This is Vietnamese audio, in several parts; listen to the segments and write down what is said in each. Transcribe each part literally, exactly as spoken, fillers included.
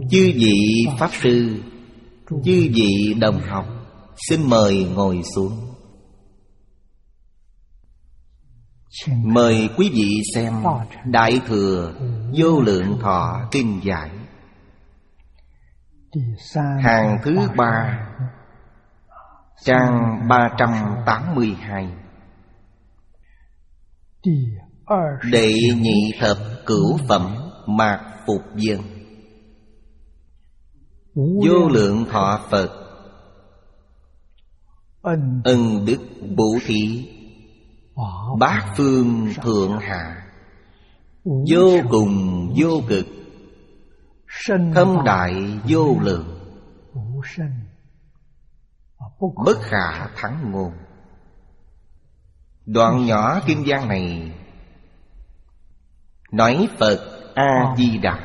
Chư vị Pháp Sư, chư vị đồng học, xin mời ngồi xuống. Mời quý vị xem Đại Thừa Vô Lượng Thọ Kinh Giải, hàng thứ ba, trang ba trăm tám mươi hai. Đệ nhị thập cửu phẩm mạt phục dân. Vô lượng thọ Phật, ân đức bố thí, bát phương thượng hạ, vô cùng vô cực, thâm đại vô lượng, bất khả thắng ngôn. Đoạn nhỏ kinh văn này nói Phật A-di-đà.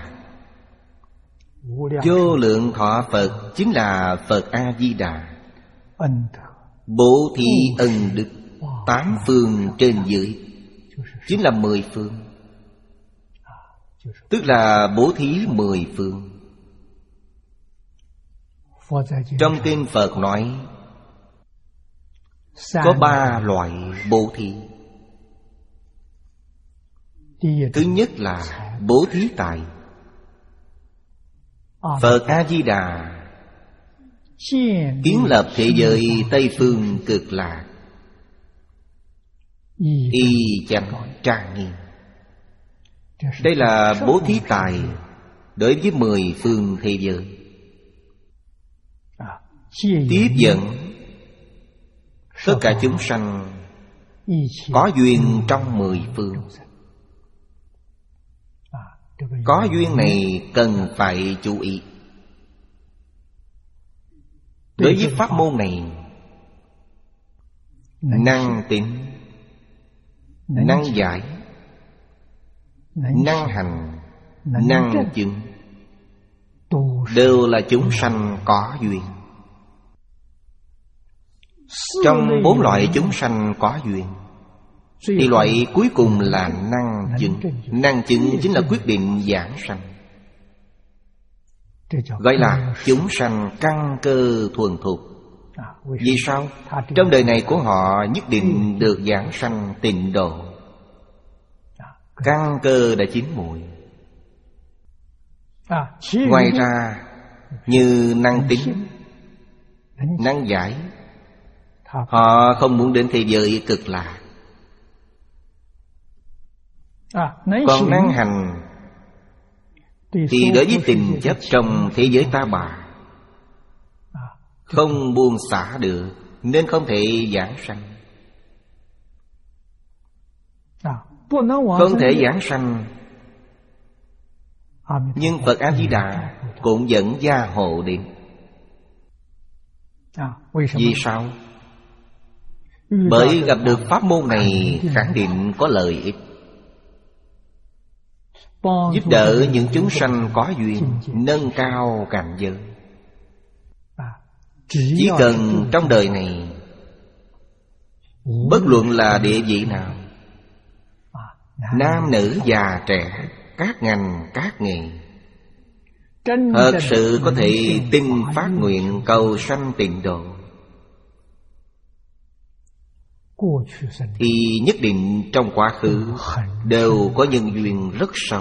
Vô lượng thọ Phật chính là Phật A-di-đà. Bố thí ân đức tám phương trên dưới, chính là mười phương, tức là bố thí mười phương. Trong kinh Phật nói có ba loại bố thí. Thứ nhất là bố thí tài. Phật A-di-đà kiến lập thế giới Tây Phương Cực Lạc, y chánh trang nghiêm. Đây là bố thí tài đối với mười phương thế giới. Tiếp dẫn tất cả chúng sanh có duyên trong mười phương. Có duyên này cần phải chú ý. Đối với pháp môn này, năng tín, năng giải, năng hành, năng chứng, đều là chúng sanh có duyên. Trong bốn loại chúng sanh có duyên thì loại cuối cùng là năng chứng. Năng chứng chính là quyết định giảng sanh, gọi là chúng sanh căn cơ thuần thục. Vì sao? Trong đời này của họ nhất định được giảng sanh tịnh độ, căn cơ đã chín mùi. Ngoài ra như năng tín, năng giải, họ không muốn đến thế giới cực lạc. Còn năng hành thì đối với tình chấp trong thế giới ta bà không buông xả được, nên không thể giảng sanh. Không thể giảng sanh, nhưng Phật A-di-đà cũng vẫn gia hộ đến. Vì sao? Bởi gặp được pháp môn này khẳng định có lợi ích, giúp đỡ những chúng sanh có duyên, nâng cao cảnh giới. Chỉ cần trong đời này, bất luận là địa vị nào, nam nữ già trẻ, các ngành các nghề, thật sự có thể tinh phát nguyện cầu sanh tịnh độ, thì nhất định trong quá khứ đều có nhân duyên rất sâu.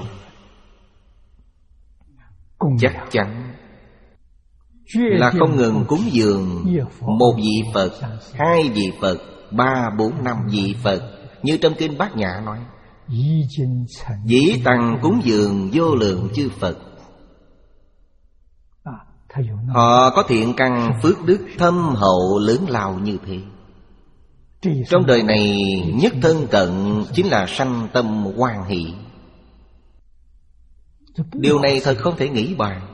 Chắc chắn là không ngừng cúng dường một vị Phật, hai vị Phật, ba, bốn, năm vị Phật. Như trong kinh Bát Nhã nói, dĩ tăng cúng dường vô lượng chư Phật. Họ có thiện căn phước đức thâm hậu lớn lao như thế. Trong đời này nhất thân cận chính là sanh tâm hoan hỷ. Điều này thật không thể nghĩ bàn.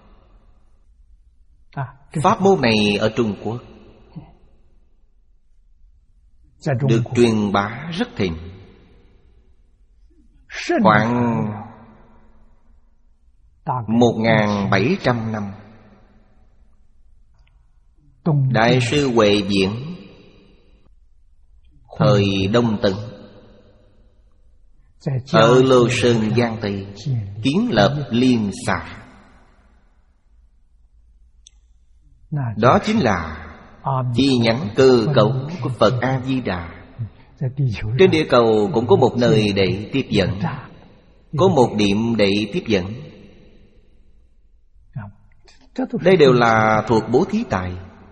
Pháp môn này ở Trung Quốc được truyền bá rất thịnh. Khoảng một nghìn bảy trăm năm, Đại sư Huệ Diễn thời Đông Tần ở Lô Sơn Giang Tây kiến lập liên xã, Đó chính là chi nhánh cơ cấu của Phật A-di-đà. Trên địa cầu cũng có một nơi để tiếp dẫn, có một điểm để tiếp dẫn. Đây đều là thuộc bố thí tài.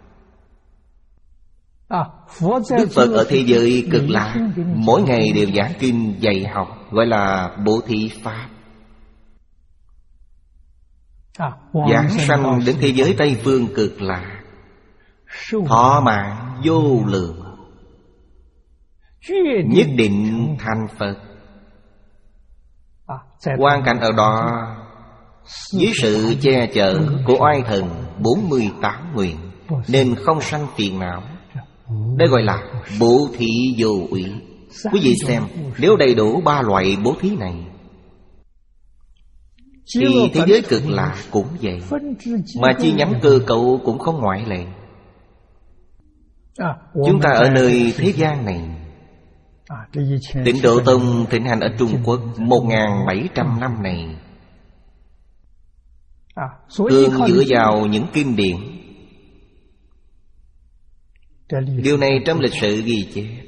Đức Phật ở thế giới Cực Lạc mỗi ngày đều giảng kinh dạy học, gọi là bố thí pháp. Giảng sanh đến thế giới Tây Phương Cực Lạc, thọ mạng vô lượng, nhất định thành Phật. Quan cảnh ở đó dưới sự che chở của oai thần bốn mươi tám nguyện, nên không sanh phiền não. Đây gọi là bố thí vô ủy. Quý vị xem, nếu đầy đủ ba loại bố thí này thì thế giới Cực Lạc cũng vậy, mà chi nhánh cơ cấu cũng không ngoại lệ. Chúng ta ở nơi thế gian này, Tịnh Độ Tông thịnh hành ở Trung Quốc một nghìn bảy trăm năm này, thường dựa vào những kinh điển. Điều này trong lịch sử ghi chép.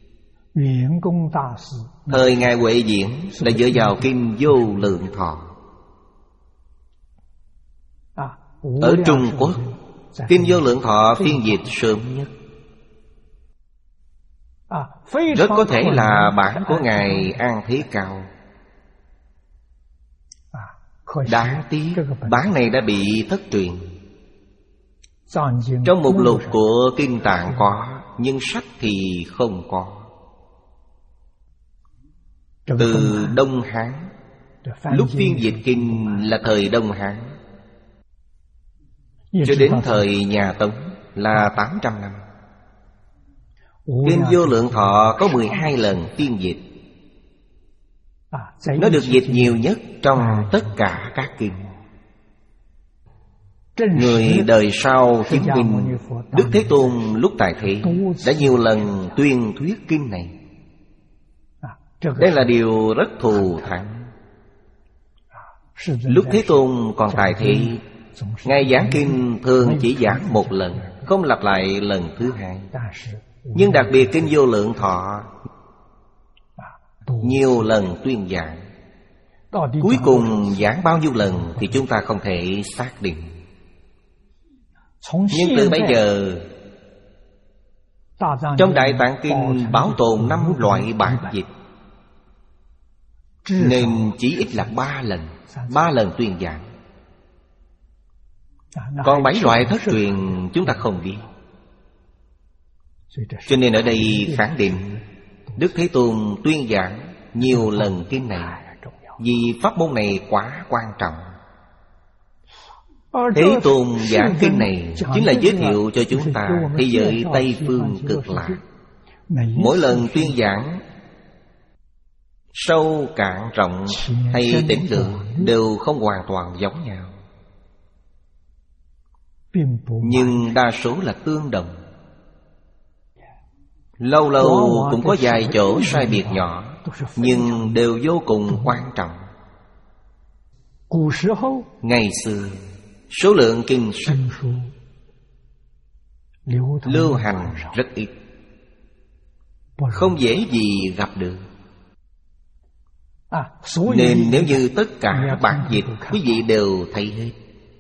Thời Ngài Huệ Diễn là dựa vào kinh Vô Lượng Thọ. Ở Trung Quốc, kinh Vô Lượng Thọ phiên dịch sớm nhất, rất có thể là bản của Ngài An Thế Cao. Đáng tiếc bản này đã bị thất truyền. Trong mục lục của kinh Tạng có, nhưng sách thì không có. Từ Đông Hán, lúc phiên dịch kinh là thời Đông Hán, cho đến thời nhà Tống là tám trăm năm. Kinh Vô Lượng Thọ có mười hai lần phiên dịch. Nó được dịch nhiều nhất trong tất cả các kinh. Người đời sau chứng minh Đức Thế Tôn lúc tại thế đã nhiều lần tuyên thuyết kinh này. Đây là điều rất thù thắng. Lúc Thế Tôn còn tại thế, Ngài giảng kinh thường chỉ giảng một lần, không lặp lại lần thứ hai. Nhưng đặc biệt kinh Vô Lượng Thọ nhiều lần tuyên giảng. Cuối cùng giảng bao nhiêu lần thì chúng ta không thể xác định. Nhưng từ bây giờ, trong Đại Tạng Kinh bảo tồn năm loại bản dịch, nên chỉ ít là ba lần, ba lần tuyên giảng. Còn bảy loại thất truyền chúng ta không biết. Cho nên ở đây khẳng định Đức Thế Tôn tuyên giảng nhiều lần kinh này, vì pháp môn này quá quan trọng. Thế Tôn giảng kinh này chính là giới thiệu cho chúng ta thế giới Tây Phương Cực Lạc. Mỗi lần tuyên giảng, sâu cạn rộng hay tĩnh lượng đều không hoàn toàn giống nhau, nhưng đa số là tương đồng. Lâu lâu cũng có vài chỗ sai biệt nhỏ, nhưng đều vô cùng quan trọng. Ngày xưa, số lượng kinh sách lưu hành rất ít, không dễ gì gặp được. Nên nếu như tất cả bản dịch quý vị đều thấy hết,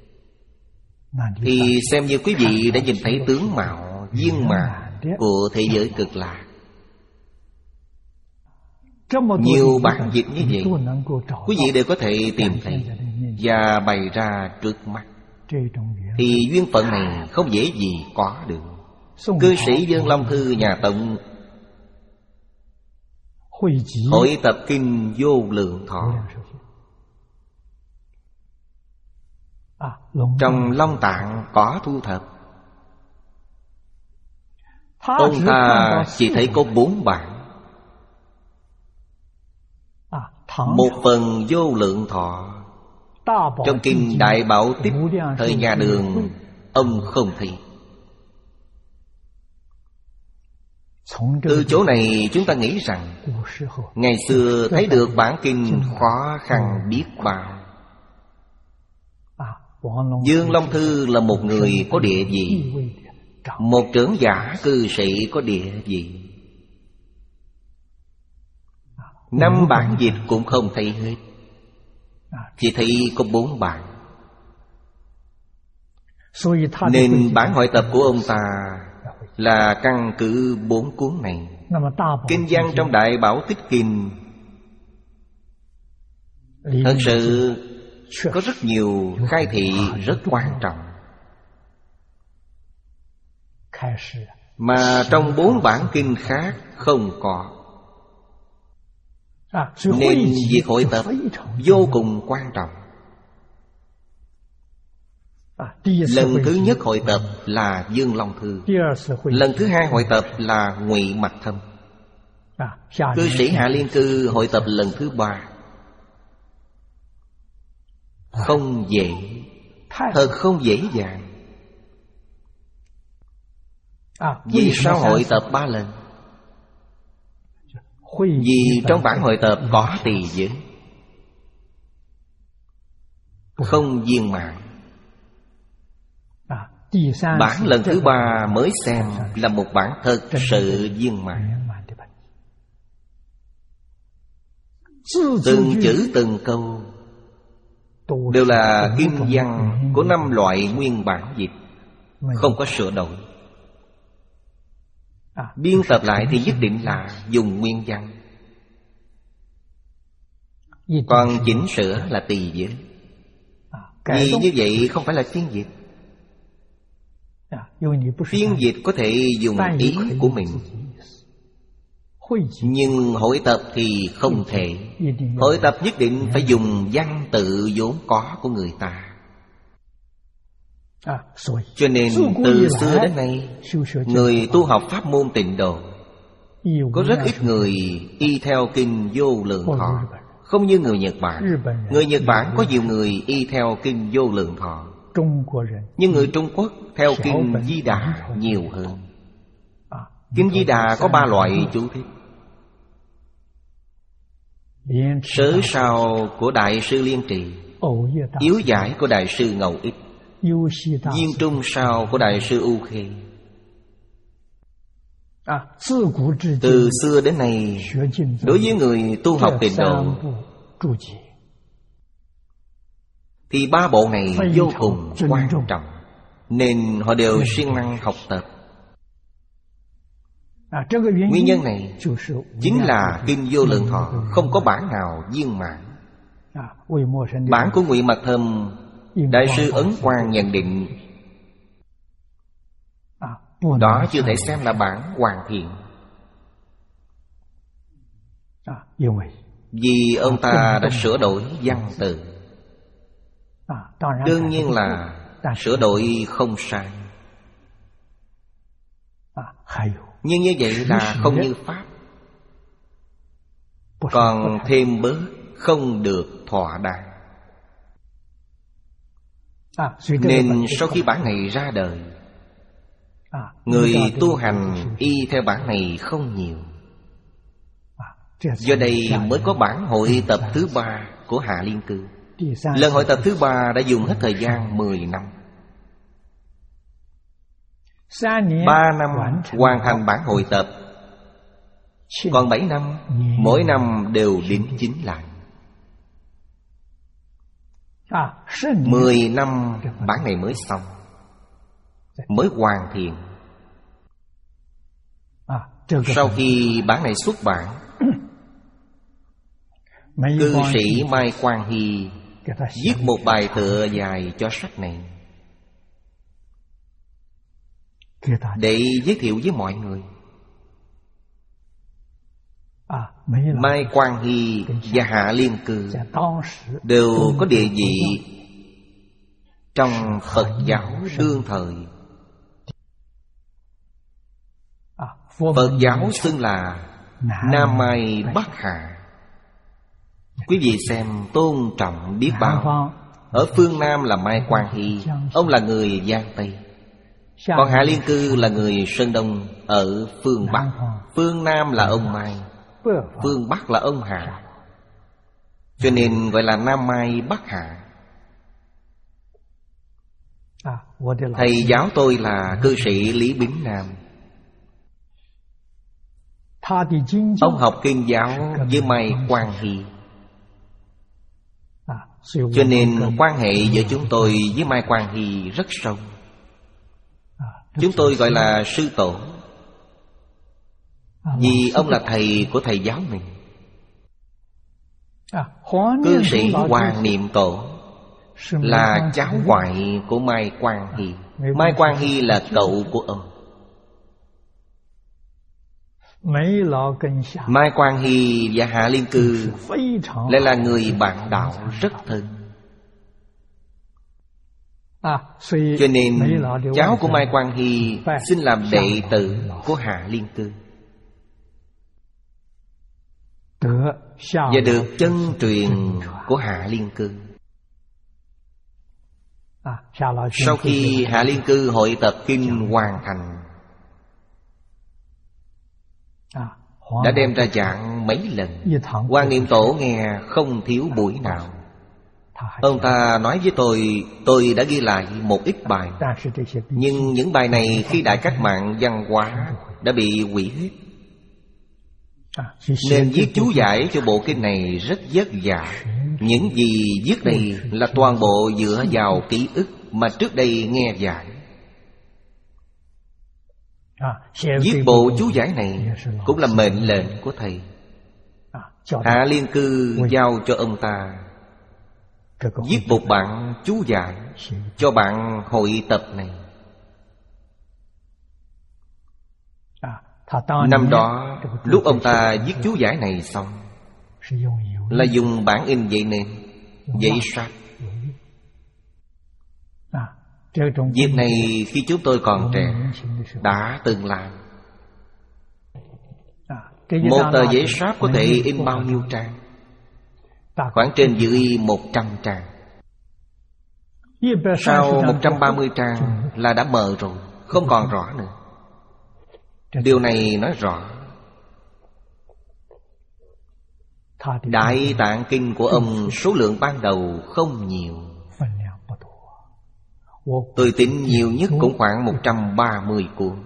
thì xem như quý vị đã nhìn thấy tướng mạo, viên mạo của thế giới Cực Lạc. Nhiều bản dịch như vậy, quý vị đều có thể tìm thấy và bày ra trước mắt, thì duyên phận này không dễ gì có được. Cư sĩ Dương Long Thư nhà Tông hội tập kinh Vô Lượng Thọ. Trong Long Tạng có thu thập. Ông ta chỉ thấy có bốn bản. Một phần Vô Lượng Thọ trong kinh Đại Bảo Tích thời nhà Đường ông không thấy. Từ chỗ này chúng ta nghĩ rằng ngày xưa thấy được bản kinh khó khăn biết bao. Dương Long Thư là một người có địa vị, một trưởng giả cư sĩ có địa vị. Năm bản dịch cũng không thấy hết, chỉ thấy có bốn bản. Nên bản hội tập của ông ta là căn cứ bốn cuốn này. Kinh văn trong Đại Bảo Tích Kinh thật sự có rất nhiều khai thị rất quan trọng, mà trong bốn bản kinh khác không có. Nên việc hội tập vô cùng quan trọng. Lần thứ nhất hội tập là Dương Long Thư, lần thứ hai hội tập là Ngụy Mạch Thâm. Cư sĩ Hạ Liên Cư hội tập lần thứ ba. Không dễ, thật không dễ dàng. Vì sao hội tập ba lần? Vì trong bản hội tập có tỳ giới, không viên mãn. Bản lần thứ ba mới xem là một bản thật sự viên mãn. Từng chữ từng câu đều là kinh văn của năm loại nguyên bản dịch, không có sửa đổi. Biên tập lại thì nhất định là dùng nguyên văn, còn chỉnh sửa là tỳ giới. Vì như vậy không phải là phiên dịch. Phiên dịch có thể dùng ý của mình, nhưng hội tập thì không thể. Hội tập nhất định phải dùng văn tự vốn có của người ta. Cho nên từ xưa đến nay, người tu học pháp môn Tịnh Độ có rất ít người y theo kinh Vô Lượng Thọ, không như người Nhật Bản. Người Nhật Bản có nhiều người y theo kinh Vô Lượng Thọ, nhưng người Trung Quốc theo kinh Di Đà nhiều hơn. Kinh Di Đà có ba loại chú thích. Sớ sao của Đại sư Liên Trì, Yếu giải của Đại sư Ngẫu Ích, Viên trung sao của Đại sư U Khê. Từ xưa đến nay, đối với người tu học Tịnh Độ thì ba bộ này vô cùng quan trọng, nên họ đều siêng năng học tập. Nguyên nhân này chính là kinh Vô Lượng Thọ không có bản nào viên mãn. Bản của Ngụy Mạch Thâm, Đại sư Ấn Quang nhận định đó chưa thể xem là bản hoàn thiện, vì ông ta đã sửa đổi văn tự. Đương nhiên là sửa đổi không sai, nhưng như vậy là không như Pháp, còn thêm bớt không được thỏa đáng. Nên sau khi bản này ra đời, người tu hành y theo bản này không nhiều. Do đây mới có bản hội tập thứ ba của Hạ Liên Cư. Lần hội tập thứ ba đã dùng hết thời gian mười năm. Ba năm hoàn thành bản hội tập, còn bảy năm mỗi năm đều đính chính lại. Mười năm bản này mới xong, mới hoàn thiện. Sau khi bản này xuất bản, cư sĩ Mai Quang Hy viết một bài tựa dài cho sách này để giới thiệu với mọi người. Mai Quang Hy và Hạ Liên Cư đều có địa vị trong Phật giáo đương thời. Phật giáo xưng là Nam Mai Bắc Hạ. Quý vị xem tôn trọng biết bao. Ở phương Nam là Mai Quang Hy, ông là người Giang Tây. Còn Hạ Liên Cư là người Sơn Đông ở phương Bắc. Phương Nam là ông Mai, phương Bắc là ông Hạ, cho nên gọi là Nam Mai Bắc Hạ. Thầy giáo tôi là cư sĩ Lý Bính Nam. Ông học kinh giáo với Mai Quang Hy, cho nên quan hệ giữa chúng tôi với Mai Quang Hy rất sâu. Chúng tôi gọi là sư tổ, vì ông là thầy của thầy giáo mình. Cư sĩ Hoàng Niệm Tổ là cháu ngoại của Mai Quang Hy. Mai Quang Hy là cậu của ông. Mai Quang Hy và Hạ Liên Cư lại là người bạn đạo rất thân. Cho nên cháu của Mai Quang Hy xin làm đệ tử của Hạ Liên Cư, và được chân truyền của Hạ Liên Cư. Sau khi Hạ Liên Cư hội tập kinh hoàn thành, đã đem ra giảng mấy lần. Hoàng Niệm Tổ nghe không thiếu buổi nào. Ông ta nói với tôi, tôi đã ghi lại một ít bài, nhưng những bài này khi Đại Cách Mạng văn hóa đã bị hủy hết, nên viết chú giải cho bộ kinh này rất vất vả. Những gì viết đây là toàn bộ dựa vào ký ức mà trước đây nghe giải. Viết bộ chú giải này cũng là mệnh lệnh của thầy. Hạ Liên Cư giao cho ông ta viết một bản chú giải cho bạn hội tập này. Năm đó, lúc ông ta viết chú giải này xong, là dùng bản in vậy nên giấy sáp. Việc này khi chúng tôi còn trẻ đã từng làm. Một tờ giấy sáp có thể in bao nhiêu trang? Khoảng trên dưới một trăm trang. Sau một trăm ba mươi trang là đã mờ rồi, không còn rõ nữa. Điều này nói rõ Đại Tạng Kinh của ông số lượng ban đầu không nhiều. Tôi tính nhiều nhất cũng khoảng một trăm ba mươi cuốn.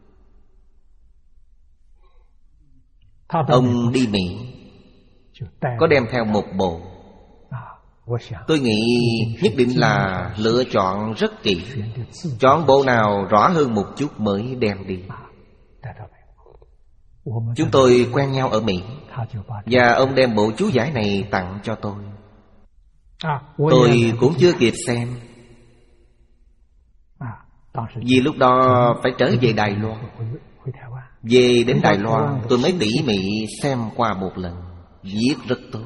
Ông đi Mỹ có đem theo một bộ. Tôi nghĩ nhất định là lựa chọn rất kỹ, chọn bộ nào rõ hơn một chút mới đem đi. Chúng tôi quen nhau ở Mỹ, và ông đem bộ chú giải này tặng cho tôi. Tôi cũng chưa kịp xem, vì lúc đó phải trở về Đài Loan. Về đến Đài Loan tôi mới tỉ mỉ xem qua một lần. Viết rất tốt,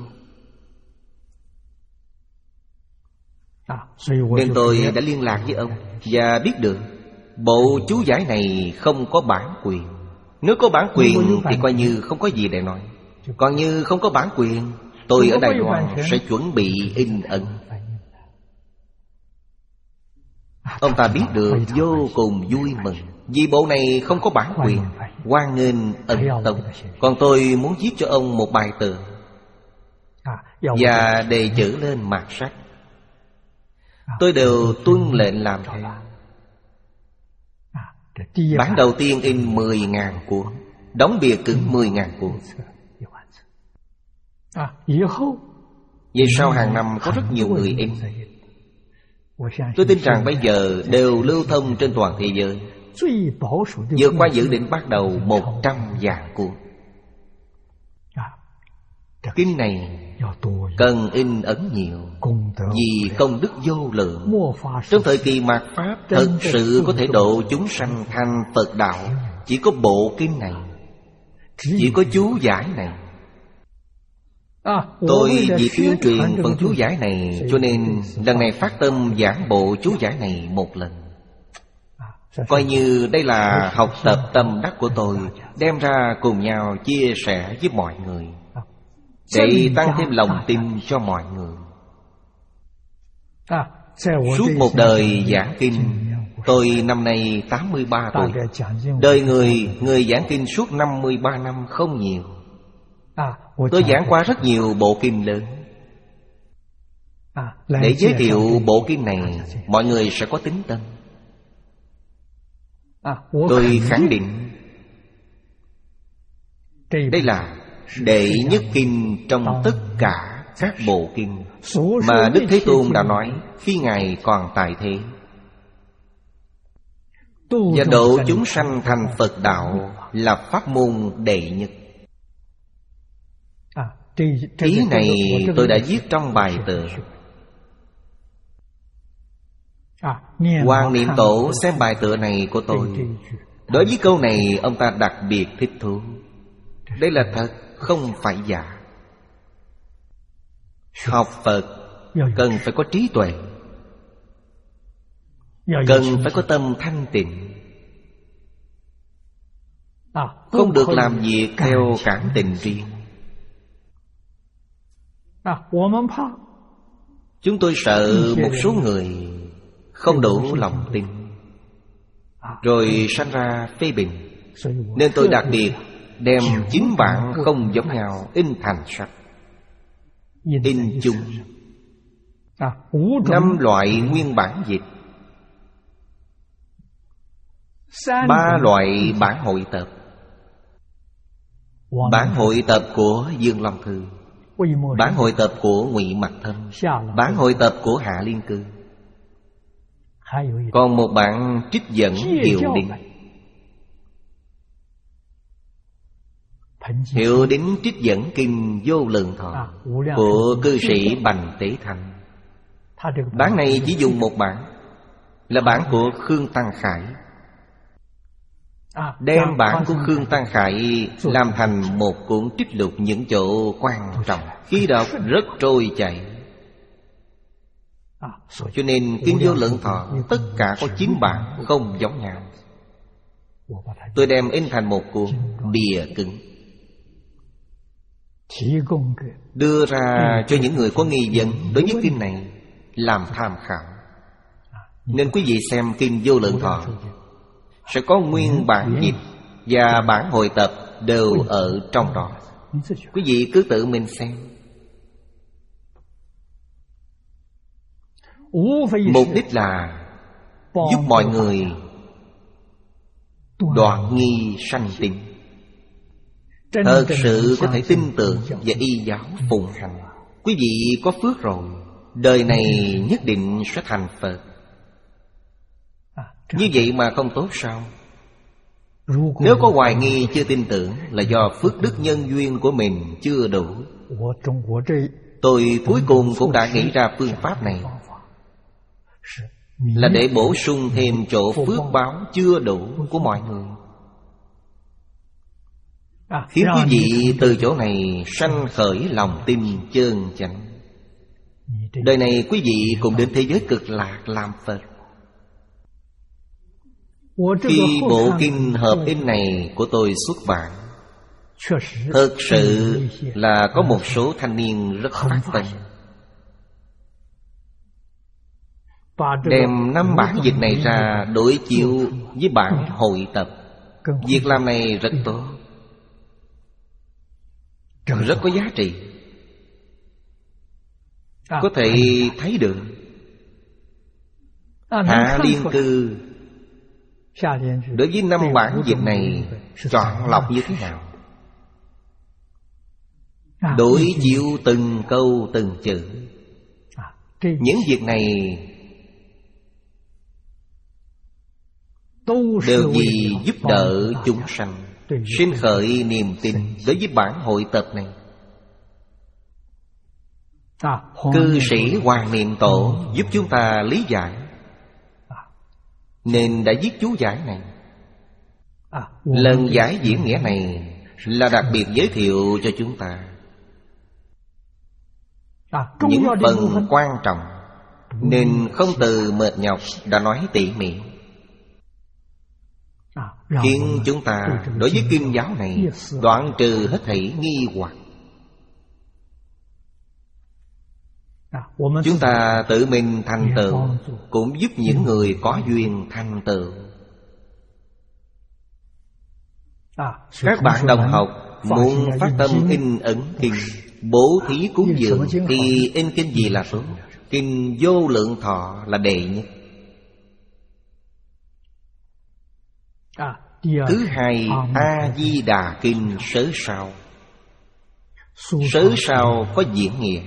nên tôi đã liên lạc với ông và biết được bộ chú giải này không có bản quyền. Nếu có bản quyền thì coi như không có gì để nói. Còn như không có bản quyền, tôi ở Đài Loan sẽ chuẩn bị in ấn. Ông ta biết được vô cùng vui mừng, vì bộ này không có bản quyền, hoan nghênh ấn tông. Còn tôi muốn viết cho ông một bài tường và đề chữ lên mặt sách. Tôi đều tuân lệnh làm theo. Bản đầu tiên in mười nghìn cuốn, đóng bìa cứng mười nghìn cuốn. Về sau hàng năm có rất nhiều người in. Tôi tin rằng bây giờ đều lưu thông trên toàn thế giới, vượt qua dự định bắt đầu một trăm vạn cuốn. Kinh này cần in ấn nhiều, vì công đức vô lượng. Trong thời kỳ mạt Pháp, thật sự có thể độ chúng sanh thành Phật đạo, chỉ có bộ kinh này, chỉ có chú giải này. Tôi vì tuyên truyền phần chú giải này, cho nên lần này phát tâm giảng bộ chú giải này một lần. Coi như đây là học tập tâm đắc của tôi, đem ra cùng nhau chia sẻ với mọi người, để tăng thêm lòng tin cho mọi người. Suốt một đời giảng kinh, tôi năm nay tám mươi ba tuổi. Đời người, người giảng kinh suốt năm mươi ba năm không nhiều. Tôi giảng qua rất nhiều bộ kinh lớn. Để giới thiệu bộ kinh này, mọi người sẽ có tín tâm. Tôi khẳng định đây là đệ nhất kinh trong tất cả các bộ kinh mà Đức Thế Tôn đã nói khi Ngài còn tại thế. Và độ chúng sanh thành Phật đạo là pháp môn đệ nhất. Ý này tôi đã viết trong bài tựa. Hoàng Niệm Tổ xem bài tựa này của tôi, đối với câu này ông ta đặc biệt thích thú. Đây là thật, không phải giả. Học Phật cần phải có trí tuệ, cần phải có tâm thanh tịnh, không được làm việc theo cảm tình riêng. Chúng tôi sợ một số người không đủ lòng tin, rồi sanh ra phê bình. Nên tôi đặc biệt đem chín bản không giống nhau in thành sách, in chung năm loại nguyên bản dịch, ba loại bản hội tập. Bản hội tập của Dương Long Thư, bản hội tập của Ngụy Mặc Thâm, bản hội tập của Hạ Liên Cư. Còn một bản trích dẫn Hiệu Đính. Hiệu Đính trích dẫn kinh Vô Lượng Thọ của cư sĩ Bành Tế Thành. Bản này chỉ dùng một bản, là bản của Khương Tăng Khải. Đem bản của Khương Tăng Khải làm thành một cuốn trích lục những chỗ quan trọng, khi đọc rất trôi chảy. Cho nên kinh Vô Lượng Thọ tất cả có chín bản không giống nhau. Tôi đem in thành một cuốn bìa cứng, đưa ra cho những người có nghi vấn đối với kinh này làm tham khảo. Nên quý vị xem kinh Vô Lượng Thọ sẽ có nguyên bản dịch và bản hội tập đều ở trong đó. Quý vị cứ tự mình xem. Mục đích là giúp mọi người đoạn nghi sanh tín, thật sự có thể tin tưởng và y giáo phụng hành. Quý vị có phước rồi, đời này nhất định sẽ thành Phật. Như vậy mà không tốt sao? Nếu có hoài nghi chưa tin tưởng là do phước đức nhân duyên của mình chưa đủ. Tôi cuối cùng cũng đã nghĩ ra phương pháp này, là để bổ sung thêm chỗ phước báo chưa đủ của mọi người, khiến quý vị từ chỗ này sanh khởi lòng tin chân chánh. Đời này quý vị cùng đến thế giới cực lạc làm Phật. Khi bộ kinh hợp in này của tôi xuất bản, thực sự là có một số thanh niên rất phát tâm, đem năm bản dịch này ra đối chiếu với bản hội tập. Việc làm này rất tốt, rất có giá trị. Có thể thấy được Hạ Liên Cư đối với năm bản dịch này chọn lọc như thế nào, đối chiếu từng câu từng chữ. Những việc này đều vì giúp đỡ chúng sanh sinh khởi niềm tin đối với bản hội tập này. Cư sĩ Hoàng Niệm Tổ giúp chúng ta lý giải, nên đã viết chú giải này. Lần giải diễn nghĩa này là đặc biệt giới thiệu cho chúng ta những phần quan trọng, nên không từ mệt nhọc đã nói tỉ mỉ, khiến chúng ta đối với kinh giáo này đoạn trừ hết thảy nghi hoặc. Chúng ta tự mình thành tựu, cũng giúp những người có duyên thành tựu. Các bạn đồng học muốn phát tâm in ấn kinh, bố thí cúng dường, thì in kinh gì là tốt? Kinh Vô Lượng Thọ là đệ nhất. Thứ hai, A-di-đà kinh Sớ Sao. Sớ Sao có diễn nghĩa.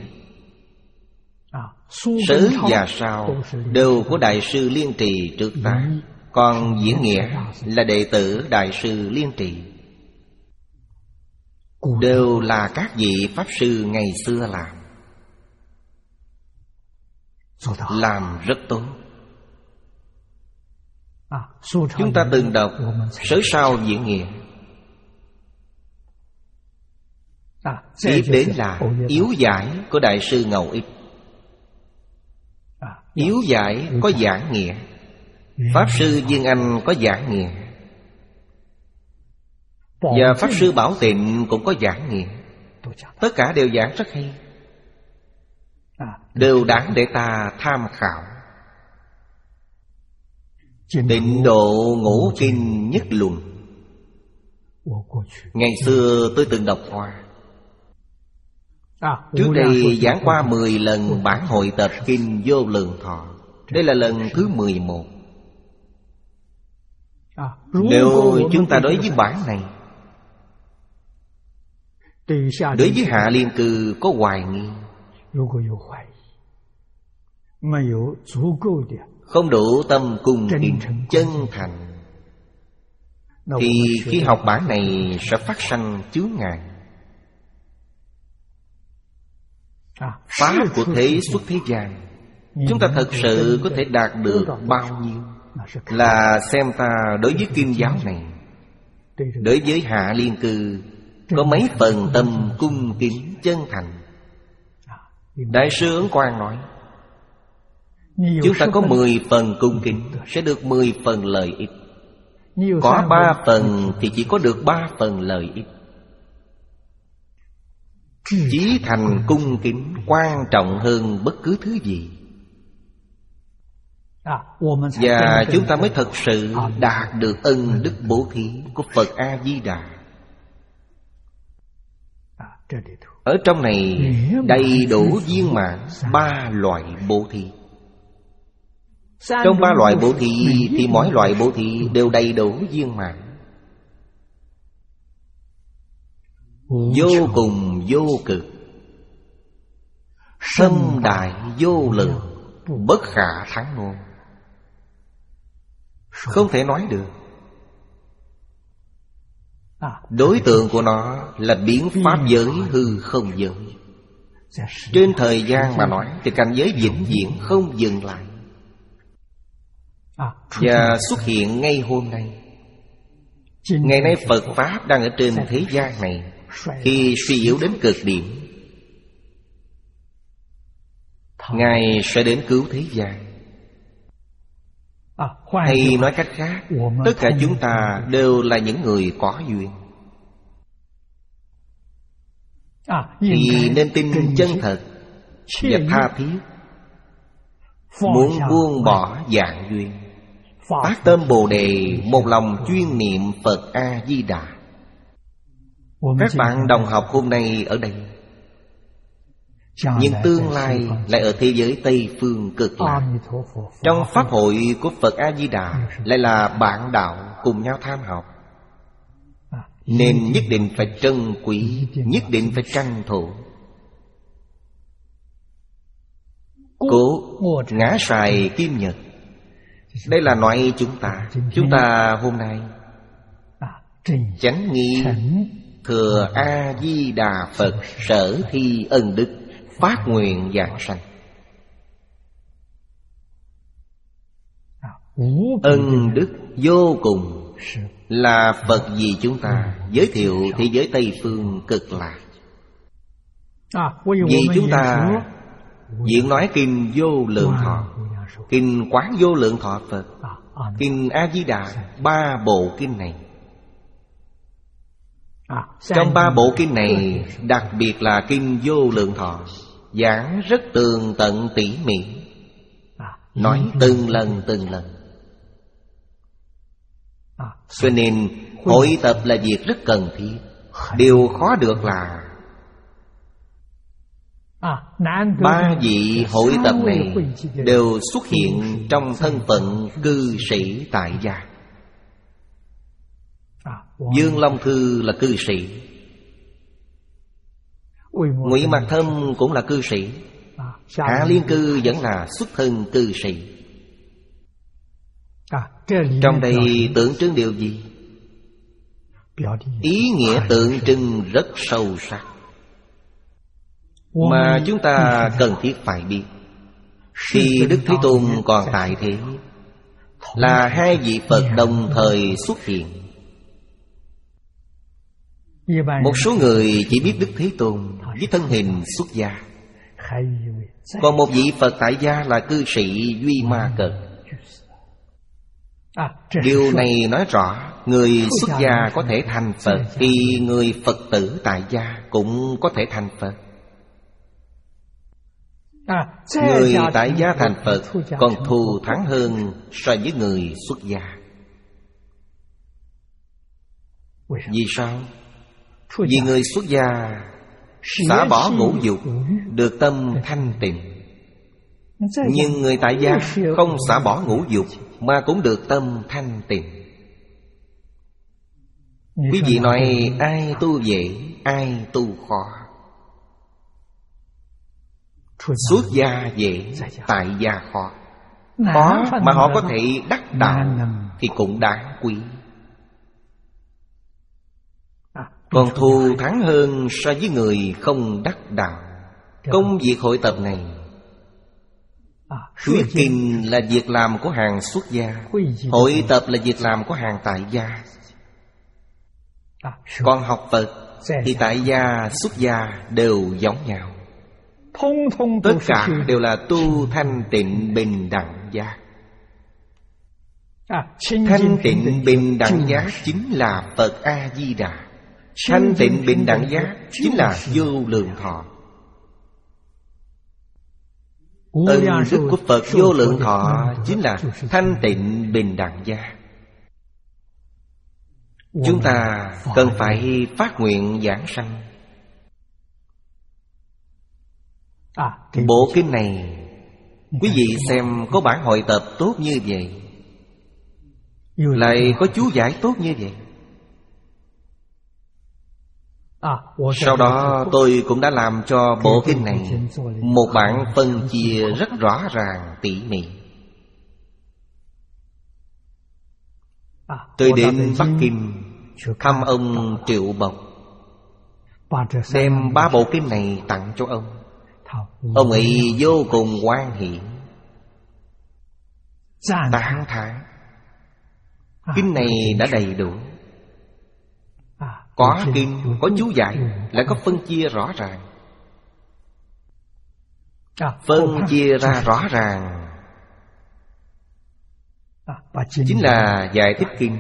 Sớ và Sao đều của Đại sư Liên Trì trước ta, còn diễn nghĩa là đệ tử Đại sư Liên Trì. Đều là các vị Pháp Sư ngày xưa làm. Làm rất tốt. Chúng ta từng đọc Sớ Sao diễn nghĩa. Tiếp đến là Yếu Giải của Đại sư Ngẫu Ích. Yếu Giải có giảng nghĩa. Pháp Sư Viên Anh có giảng nghĩa. Và Pháp Sư Bảo Tịnh cũng có giảng nghĩa. Tất cả đều giảng rất hay, đều đáng để ta tham khảo. Tịnh Độ Ngũ Kinh Nhất Luận, ngày xưa tôi từng đọc qua. Trước đây giảng qua mười lần bản hội tập Kinh Vô Lượng Thọ. Đây là lần thứ mười một. Nếu chúng ta đối với bản này, đối với Hạ Liên Cư có hoài nghi, không đủ tâm cung kính chân thành, thì khi học bản này sẽ phát sanh chướng ngại. Pháp của thế xuất thế gian, chúng ta thật sự có thể đạt được bao nhiêu, là xem ta đối với kinh giáo này, đối với Hạ Liên Cư có mấy phần tâm cung kính chân thành. Đại sư Ấn Quang nói, chúng ta có mười phần cung kính sẽ được mười phần lợi ích. Có ba phần thì chỉ có được ba phần lợi ích. Chí thành cung kính quan trọng hơn bất cứ thứ gì. Và chúng ta mới thật sự đạt được ân đức bố thí của Phật A-di-đà. Ở trong này đầy đủ viên mãn ba loại bố thí. Trong ba loại bố thí thì mỗi loại bố thí đều đầy đủ viên mãn, vô cùng vô cực, thâm đại vô lượng, bất khả thắng ngôn. Không thể nói được. Đối tượng của nó là biến pháp giới hư không giới. Trên thời gian mà nói thì cảnh giới vĩnh viễn không dừng lại. Và xuất hiện ngay hôm nay. Ngày nay Phật Pháp đang ở trên thế gian này, khi suy yếu đến cực điểm, Ngài sẽ đến cứu thế gian. Hay nói cách khác, tất cả chúng ta đều là những người có duyên, thì nên tin chân thật và tha thiết, muốn buông bỏ dạng duyên, phát tâm Bồ Đề, một lòng chuyên niệm Phật A-di-đà. Các bạn đồng học hôm nay ở đây, nhưng tương lai lại ở thế giới Tây Phương Cực Lạc. Trong Pháp hội của Phật A-di-đà lại là bạn đạo cùng nhau tham học, nên nhất định phải trân quý, nhất định phải tranh thủ. Cố ngã sài kim nhật, đây là nói chúng ta. Chúng ta hôm nay chánh nghi thừa A-di-đà Phật sở thi ân đức, phát nguyện giảng sanh. Ân đức vô cùng là Phật vì chúng ta giới thiệu thế giới Tây Phương Cực Lạc. Vì chúng ta diễn nói kinh Vô Lượng Thọ, kinh Quán Vô Lượng Thọ Phật, kinh A-di-đà, ba bộ kinh này. Trong ba bộ kinh này, đặc biệt là kinh Vô Lượng Thọ, giảng rất tường tận tỉ mỉ, nói từng lần từng lần. Cho nên hội tập là việc rất cần thiết. Điều khó được là ba vị hội tập này đều xuất hiện trong thân phận cư sĩ tại gia. Dương Long Thư là cư sĩ, Ngụy Mạc Thâm cũng là cư sĩ, Hạ Liên Cư vẫn là xuất thân cư sĩ. Trong đây tượng trưng điều gì? Ý nghĩa tượng trưng rất sâu sắc, mà chúng ta cần thiết phải biết. Khi Đức Thế Tôn còn tại thế, là hai vị Phật đồng thời xuất hiện. Một số người chỉ biết Đức Thế Tôn với thân hình xuất gia, còn một vị Phật tại gia là cư sĩ Duy Ma Cật. Điều này nói rõ người xuất gia có thể thành Phật, thì người Phật tử tại gia cũng có thể thành Phật. Người tại gia thành Phật còn thù thắng hơn so với người xuất gia. Vì sao? Vì người xuất gia xả bỏ ngũ dục, được tâm thanh tịnh. Nhưng người tại gia không xả bỏ ngũ dục, mà cũng được tâm thanh tịnh. Quý vị nói ai tu dễ, ai tu khó? Xuất gia dễ, tại gia khó. Khó mà họ có thể đắc đạo thì cũng đáng quý. Còn thù thắng hơn so với người không đắc đạo. Công việc hội tập này, thuyết kinh là việc làm của hàng xuất gia, hội tập là việc làm của hàng tại gia. Còn học Phật thì tại gia, xuất gia đều giống nhau. Tất cả đều là tu thanh tịnh bình đẳng giác. Thanh tịnh bình đẳng giác chính là Phật A-di-đà. Thanh tịnh bình đẳng giác chính là vô lượng thọ. Ân đức của Phật vô lượng thọ chính là thanh tịnh bình đẳng giác. Chúng ta cần phải phát nguyện giảng sanh. Bộ kinh này, quý vị xem có bản hội tập tốt như vậy, lại có chú giải tốt như vậy. Sau đó tôi cũng đã làm cho bộ kinh này một bản phân chia rất rõ ràng tỉ mỉ. Tôi đến Bắc Kinh thăm ông Triệu Bộc, đem ba bộ kinh này tặng cho ông. Ông ấy vô cùng hoan hỷ, tán thán kinh này đã đầy đủ. Có kinh, có chú giải, lại có phân chia rõ ràng. Phân chia ra rõ ràng chính là giải thích kinh,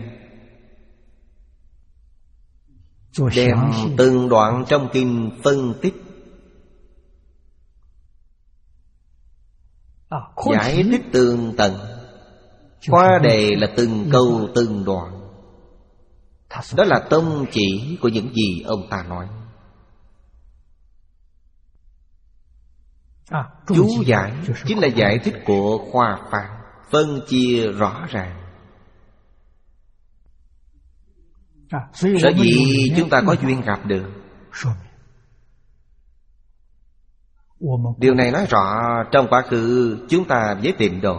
đem từng đoạn trong kinh phân tích, giải thích tường tận. Qua đề là từng câu từng đoạn. Đó là tông chỉ của những gì ông ta nói. Chú giải chính là giải thích của khoa phán, phân chia rõ ràng. Sở dĩ chúng ta có duyên gặp được. Điều này nói rõ trong quá khứ chúng ta với tịnh độ,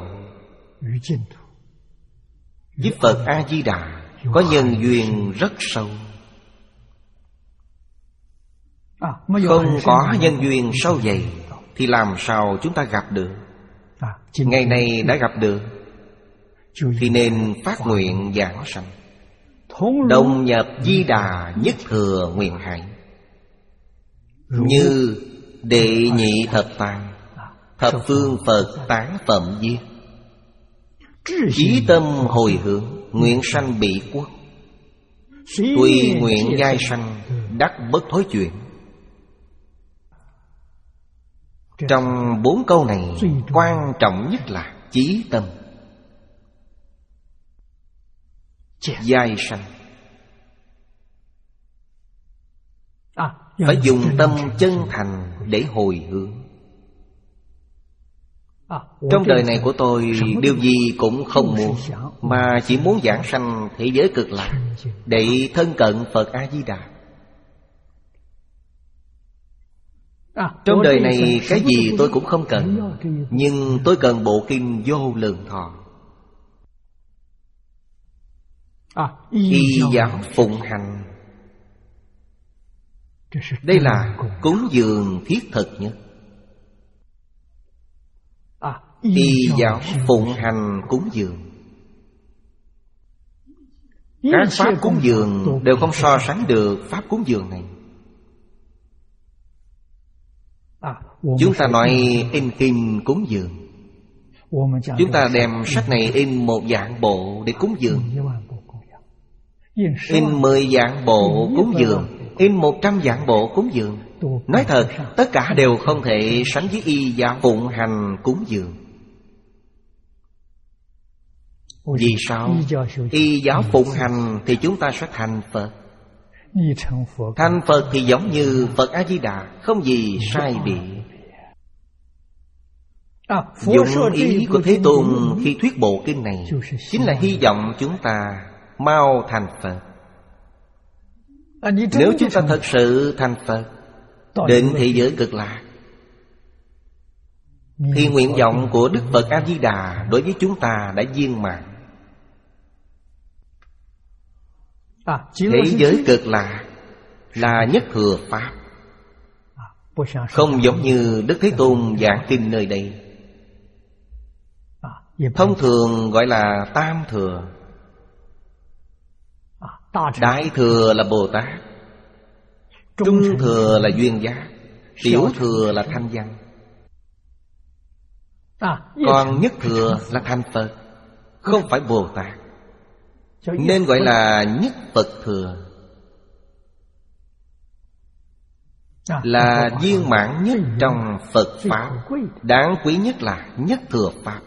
với Phật A-di-đà có nhân duyên rất sâu. Không có nhân duyên sâu dày thì làm sao chúng ta gặp được? Ngày nay đã gặp được thì nên phát nguyện giảng sanh, đồng nhập Di Đà nhất thừa nguyện hải. Như đệ nhị thập tạng, thập phương Phật tán phẩm viết: chí tâm hồi hướng, nguyện sanh bị quốc, tùy nguyện giai sanh, đắc bất thối chuyển. Trong bốn câu này, quan trọng nhất là chí tâm. Giai sanh phải dùng tâm chân thành để hồi hướng. Trong đời này của tôi, điều gì cũng không muốn, mà chỉ muốn giảng sanh thế giới cực lạc để thân cận Phật A-di-đà. Trong đời này cái gì tôi cũng không cần, nhưng tôi cần bộ kinh Vô Lượng Thọ. Y giáo phụng hành, đây là cúng dường thiết thực nhất. Y giáo phụng hành cúng dường. Các pháp cúng dường đều không so sánh được pháp cúng dường này. Chúng ta nói in kinh cúng dường, chúng ta đem sách này in một vạn bộ để cúng dường, in mười vạn bộ cúng dường, in một trăm vạn bộ cúng dường. Nói thật, tất cả đều không thể sánh với y giáo phụng hành cúng dường. Vì sao? Y giáo phụng hành thì chúng ta sẽ thành Phật. Thành Phật thì giống như Phật A-di-đà, không gì sai biệt. Dụng ý của Thế Tôn khi thuyết bộ kinh này chính là hy vọng chúng ta mau thành Phật. Nếu chúng ta thật sự thành Phật, đến thế giới cực lạc, thì nguyện vọng của Đức Phật A-di-đà đối với chúng ta đã viên mãn. Thế giới cực lạc là nhất thừa pháp, không giống như Đức Thế Tôn giảng kinh nơi đây. Thông thường gọi là tam thừa. Đại thừa là Bồ Tát, trung thừa là duyên giác, tiểu thừa là thanh văn, còn nhất thừa là thành Phật, không phải Bồ Tát, nên gọi là nhất Phật thừa, là viên mãn nhất trong Phật Pháp. Đáng quý nhất là nhất thừa Pháp.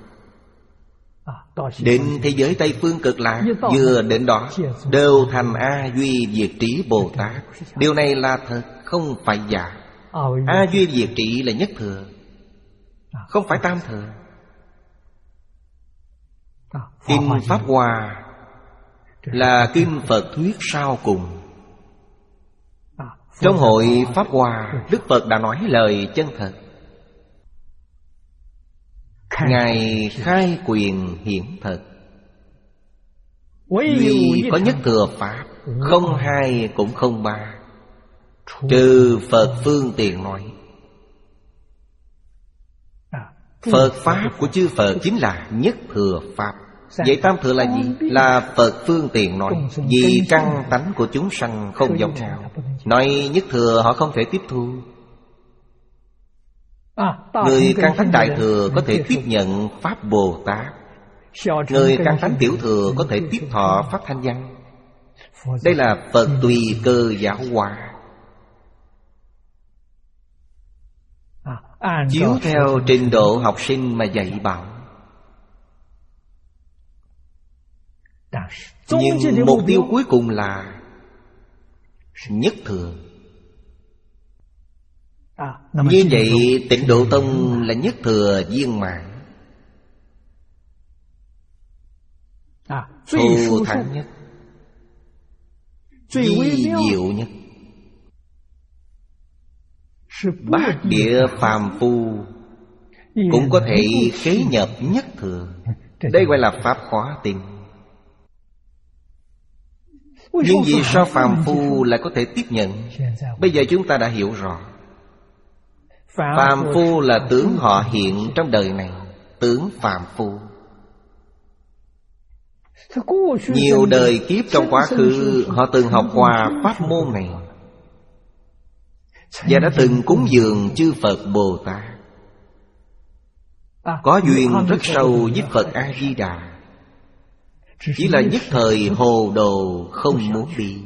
Đến thế giới Tây Phương cực lạc, vừa đến đó đều thành A Duy Diệt Trí Bồ Tát. Điều này là thật, không phải giả. A Duy Diệt Trí là nhất thừa, không phải tam thừa. Kinh Pháp Hoa là kinh Phật thuyết sau cùng. Trong hội Pháp Hoa, Đức Phật đã nói lời chân thật. Ngài khai quyền hiển thật, duy có nhất thừa Pháp, không hai cũng không ba, trừ Phật phương tiện nói. Phật Pháp của chư Phật chính là nhất thừa Pháp. Vậy tam thừa là gì? Là Phật phương tiện nói. Vì căn tánh của chúng sanh không giống nhau, nói nhất thừa họ không thể tiếp thu. Người căn tánh đại thừa có thể tiếp nhận Pháp Bồ Tát, người căn tánh tiểu thừa có thể tiếp thọ Pháp Thanh Văn. Đây là Phật tùy cơ giáo hóa, chiếu theo trình độ học sinh mà dạy bảo. Nhưng mục tiêu cuối cùng là nhất thừa. Như vậy Tịnh Độ Tông là nhất thừa viên mãn, thù thắng nhất, vi diệu nhất. Bát địa phàm phu cũng có thể khế nhập nhất thừa. Đây gọi là pháp khóa tin. Nhưng vì sao phàm phu lại có thể tiếp nhận? Bây giờ chúng ta đã hiểu rõ. Phàm phu là tướng họ hiện trong đời này, tướng phàm phu. Nhiều đời kiếp trong quá khứ họ từng học qua pháp môn này và đã từng cúng dường chư Phật Bồ Tát, có duyên rất sâu với Phật A-di-đà. Chỉ là nhất thời hồ đồ không muốn đi.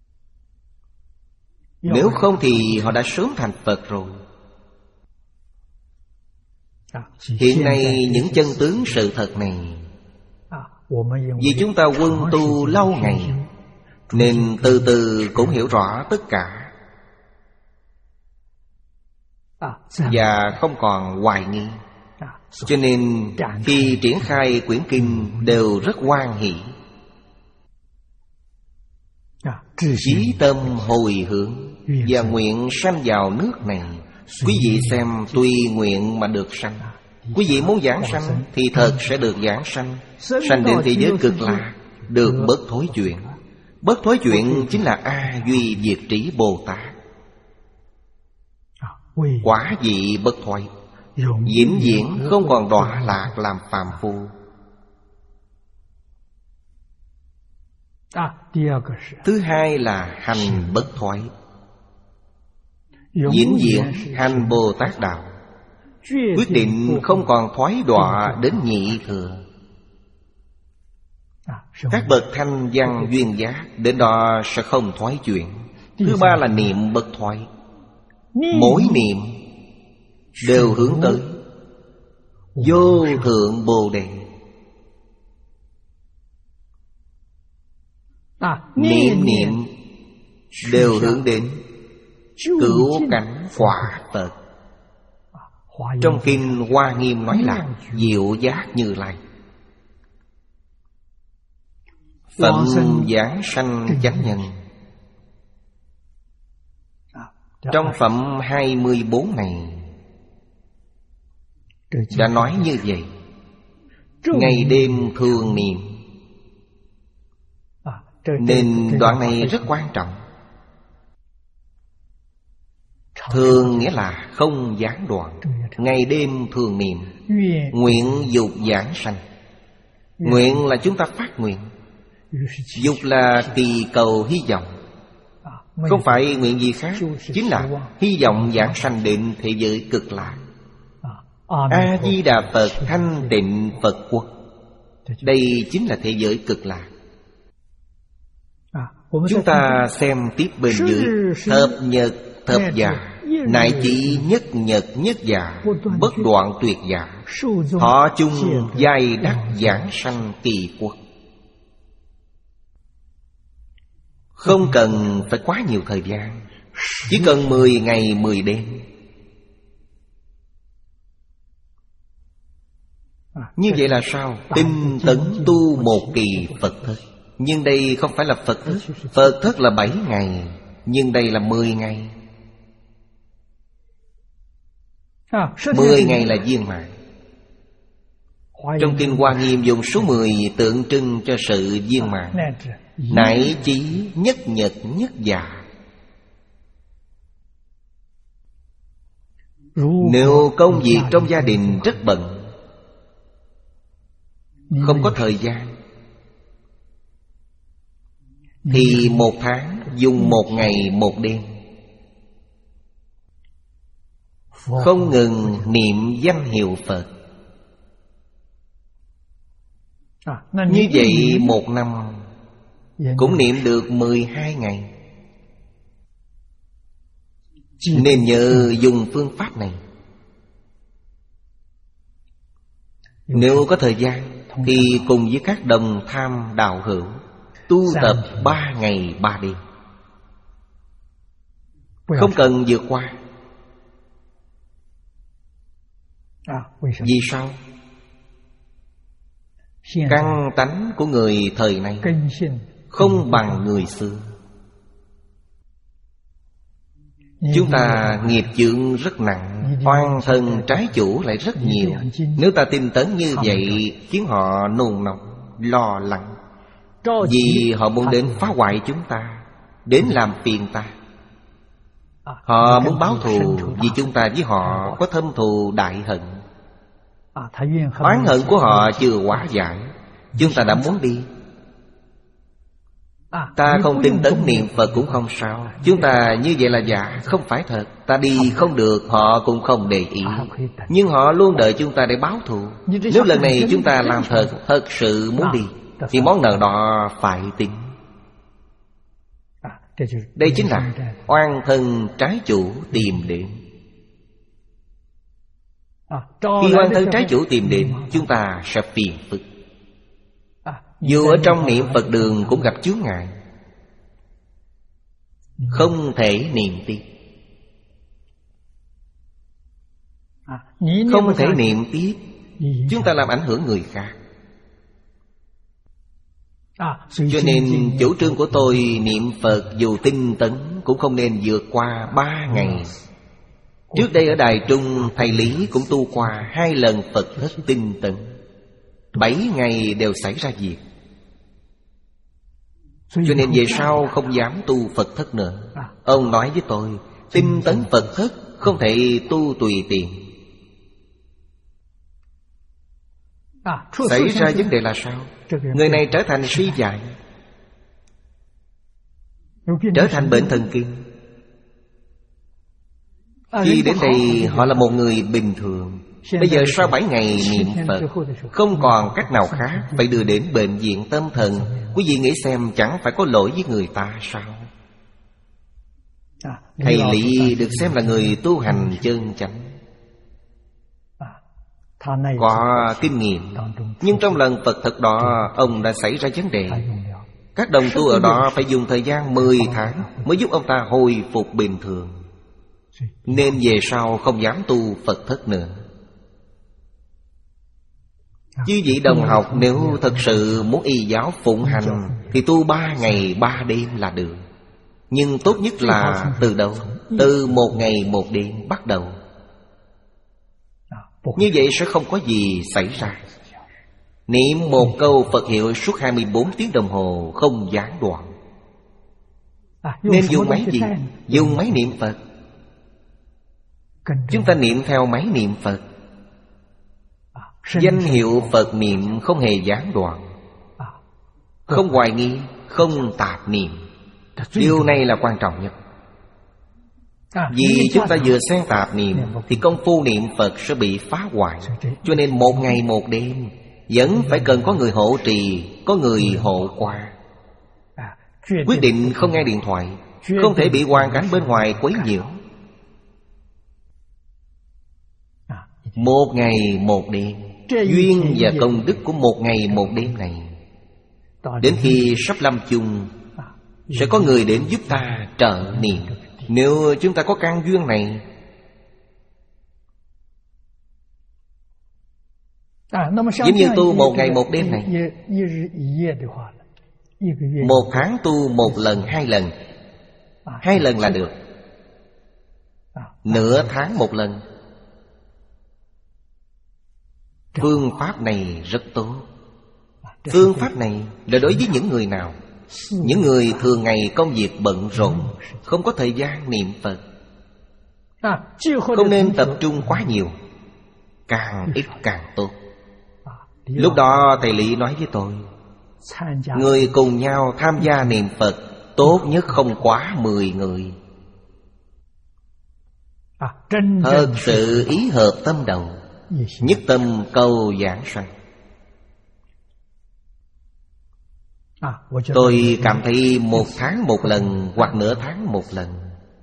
Nếu không thì họ đã sớm thành Phật rồi. Hiện nay những chân tướng sự thật này, vì chúng ta quân tu lâu ngày nên từ từ cũng hiểu rõ tất cả, và không còn hoài nghi. Cho nên khi triển khai quyển kinh đều rất hoan hỷ, chí tâm hồi hướng và nguyện sanh vào nước này. Quý vị xem, tùy nguyện mà được sanh. Quý vị muốn giảng sanh thì thật sẽ được giảng sanh. Sanh đến thế giới cực lạc, được bất thối chuyển. Bất thối chuyển chính là A Duy Diệt Trí Bồ Tát. Quả vị bất thoái, vĩnh viễn không còn đọa lạc làm phàm phu. Thứ hai là hành bất thoái, vĩnh viễn hành Bồ Tát đạo, quyết định không còn thoái đọa đến nhị thừa. Các bậc thanh văn duyên giác đến đó sẽ không thoái chuyển. Thứ ba là niệm bất thoái, mỗi niệm đều hướng tới vô thượng Bồ Đề. Niệm niệm đều hướng đến cứu cánh quả Phật. Trong kinh Hoa Nghiêm nói là diệu giác Như Lai, phận giảng sanh chánh nhân. Trong phẩm hai mươi bốn này đã nói như vậy. Ngày đêm thường niệm, nên đoạn này rất quan trọng. Thường nghĩa là không gián đoạn. Ngày đêm thường niệm, nguyện dục giảng sanh. Nguyện là chúng ta phát nguyện, dục là kỳ cầu hy vọng. Không phải nguyện gì khác, chính là hy vọng giảng sanh đến thế giới cực lạc. A-di-đà Phật thanh tịnh Phật quốc, đây chính là thế giới cực lạc. Chúng ta xem tiếp bên dưới: thập nhật thập giả, nại chỉ nhất nhật nhất giả, bất đoạn tuyệt giả, thọ chung giai đắc giảng sanh kỳ quốc. Không cần phải quá nhiều thời gian, chỉ cần mười ngày mười đêm. Như vậy là sao? Tinh tấn tu một kỳ Phật thất. Nhưng đây không phải là Phật thất. Phật thất là bảy ngày, nhưng đây là mười ngày. Mười ngày là viên mãn. Trong kinh Hoa Nghiêm dùng số mười tượng trưng cho sự viên mãn. Nại chí nhất nhật nhất giả. Nếu công việc trong gia đình rất bận, không có thời gian, thì một tháng dùng một ngày một đêm, không ngừng niệm danh hiệu Phật. Như vậy một năm cũng niệm được mười hai ngày. Nên nhờ dùng phương pháp này. Nếu có thời gian thì cùng với các đồng tham đạo hữu tu tập ba ngày ba đêm, không cần vượt qua. Vì sao? Căn tánh của người thời nay không bằng người xưa. Chúng ta nghiệp chướng rất nặng, oan thân trái chủ lại rất nhiều. Nếu ta tinh tấn như vậy khiến họ nôn nóng, lo lắng, vì họ muốn đến phá hoại chúng ta, đến làm phiền ta. Họ muốn báo thù vì chúng ta với họ có thâm thù đại hận. Oán hận của họ chưa hóa giải, chúng ta đã muốn đi. Ta không tin tấn niệm Phật cũng không sao. Chúng ta như vậy là giả, không phải thật. Ta đi không được, họ cũng không để ý. Nhưng họ luôn đợi chúng ta để báo thù. Nếu lần này chúng ta làm thật, thật sự muốn đi, thì món nợ đó phải tính. Đây chính là oan thân trái chủ tìm đến. Khi oan thân trái chủ tìm đến, chúng ta sẽ phiền phức. Dù ở trong niệm Phật đường cũng gặp chướng ngại, không thể niệm tiếp. Không thể niệm tiếp chúng ta làm ảnh hưởng người khác. Cho nên chủ trương của tôi, niệm Phật dù tinh tấn cũng không nên vượt qua ba ngày. Trước đây ở Đài Trung, thầy Lý cũng tu qua hai lần Phật thất tinh tấn, bảy ngày đều xảy ra việc. Cho nên về sau không dám tu Phật thất nữa. Ông nói với tôi, tinh tấn Phật thất không thể tu tùy tiện. Xảy ra vấn đề là sao? Người này trở thành suy dại, trở thành bệnh thần kinh. Khi đến đây họ là một người bình thường. Bây giờ sau bảy ngày niệm Phật, không còn cách nào khác, phải đưa đến bệnh viện tâm thần. Quý vị nghĩ xem, chẳng phải có lỗi với người ta sao? Thầy Lý được xem là người tu hành chân chánh, có kinh nghiệm. Nhưng trong lần Phật thật đó, ông đã xảy ra vấn đề. Các đồng tu ở đó phải dùng thời gian mười tháng mới giúp ông ta hồi phục bình thường. Nên về sau không dám tu Phật thất nữa. Chứ vị đồng học nếu thật sự muốn y giáo phụng hành thì tu ba ngày ba đêm là được. Nhưng tốt nhất là từ đâu? Từ một ngày một đêm bắt đầu. Như vậy sẽ không có gì xảy ra. Niệm một câu Phật hiệu suốt hai mươi bốn tiếng đồng hồ, không gián đoạn. Nên dùng máy gì? Dùng máy niệm Phật. Chúng ta niệm theo máy niệm Phật. Danh hiệu Phật niệm không hề gián đoạn, không hoài nghi, không tạp niệm. Điều này là quan trọng nhất. Vì chúng ta vừa xen tạp niệm thì công phu niệm Phật sẽ bị phá hoại. Cho nên một ngày một đêm vẫn phải cần có người hộ trì, có người hộ qua. Quyết định không nghe điện thoại, không thể bị hoàn cảnh bên ngoài quấy nhiễu. Một ngày một đêm, duyên và công đức của một ngày một đêm này, đến khi sắp lâm chung sẽ có người đến giúp ta trợ niệm. Nếu chúng ta có căn duyên này, giống như tu một ngày một đêm này, một tháng tu một lần hai lần, hai lần là được. Nửa tháng một lần. Phương pháp này rất tốt. Phương pháp này là đối với những người nào? Những người thường ngày công việc bận rộn, không có thời gian niệm Phật. Không nên tập trung quá nhiều, càng ít càng tốt. Lúc đó thầy Lý nói với tôi, người cùng nhau tham gia niệm Phật tốt nhất không quá mười người. Thật sự ý hợp tâm đầu, nhất tâm cầu giảng sanh. Tôi cảm thấy một tháng một lần hoặc nửa tháng một lần,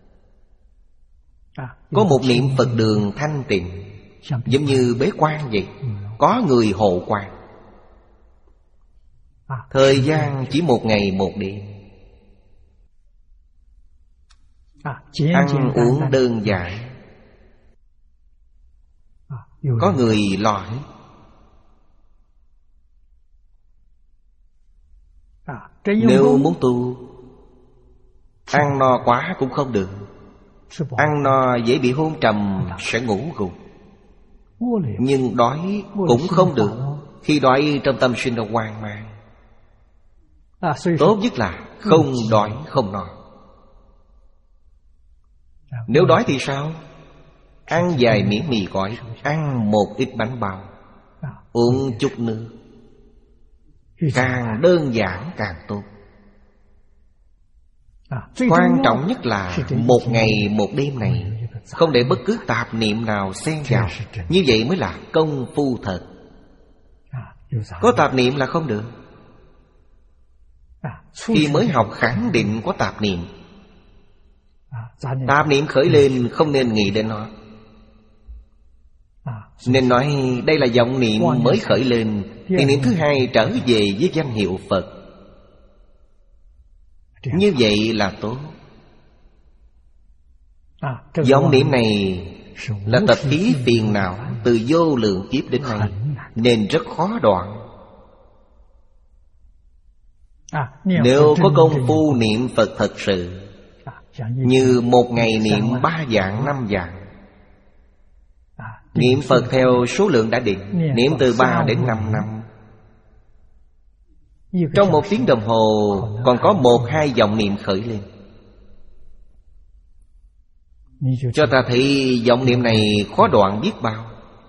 có một niệm Phật đường thanh tịnh, giống như bế quan vậy, có người hộ quan. Thời gian chỉ một ngày một đêm. Ăn uống đơn giản, có người lo hết. Nếu muốn tu, ăn no quá cũng không được. Ăn no dễ bị hôn trầm, sẽ ngủ gục. Nhưng đói cũng không được. Khi đói trong tâm sinh ra hoang mang. Tốt nhất là không đói không no. Nếu đói thì sao? Ăn vài miếng mì gói, ăn một ít bánh bao, uống chút nước. Càng đơn giản càng tốt. Quan trọng nhất là một ngày một đêm này không để bất cứ tạp niệm nào xen vào. Như vậy mới là công phu thật. Có tạp niệm là không được. Khi mới học khẳng định có tạp niệm. Tạp niệm khởi lên không nên nghĩ đến nó. Nên nói đây là vọng niệm mới khởi lên, thì niệm thứ hai trở về với danh hiệu Phật. Như vậy là tốt. Vọng niệm này là tập khí phiền não từ vô lượng kiếp đến nay, nên rất khó đoạn. Nếu có công phu niệm Phật thật sự, như một ngày niệm ba vạn năm vạn, niệm Phật theo số lượng đã định, niệm từ ba đến năm năm, trong một tiếng đồng hồ còn có một hai dòng niệm khởi lên. Cho ta thấy vọng niệm này khó đoạn biết bao.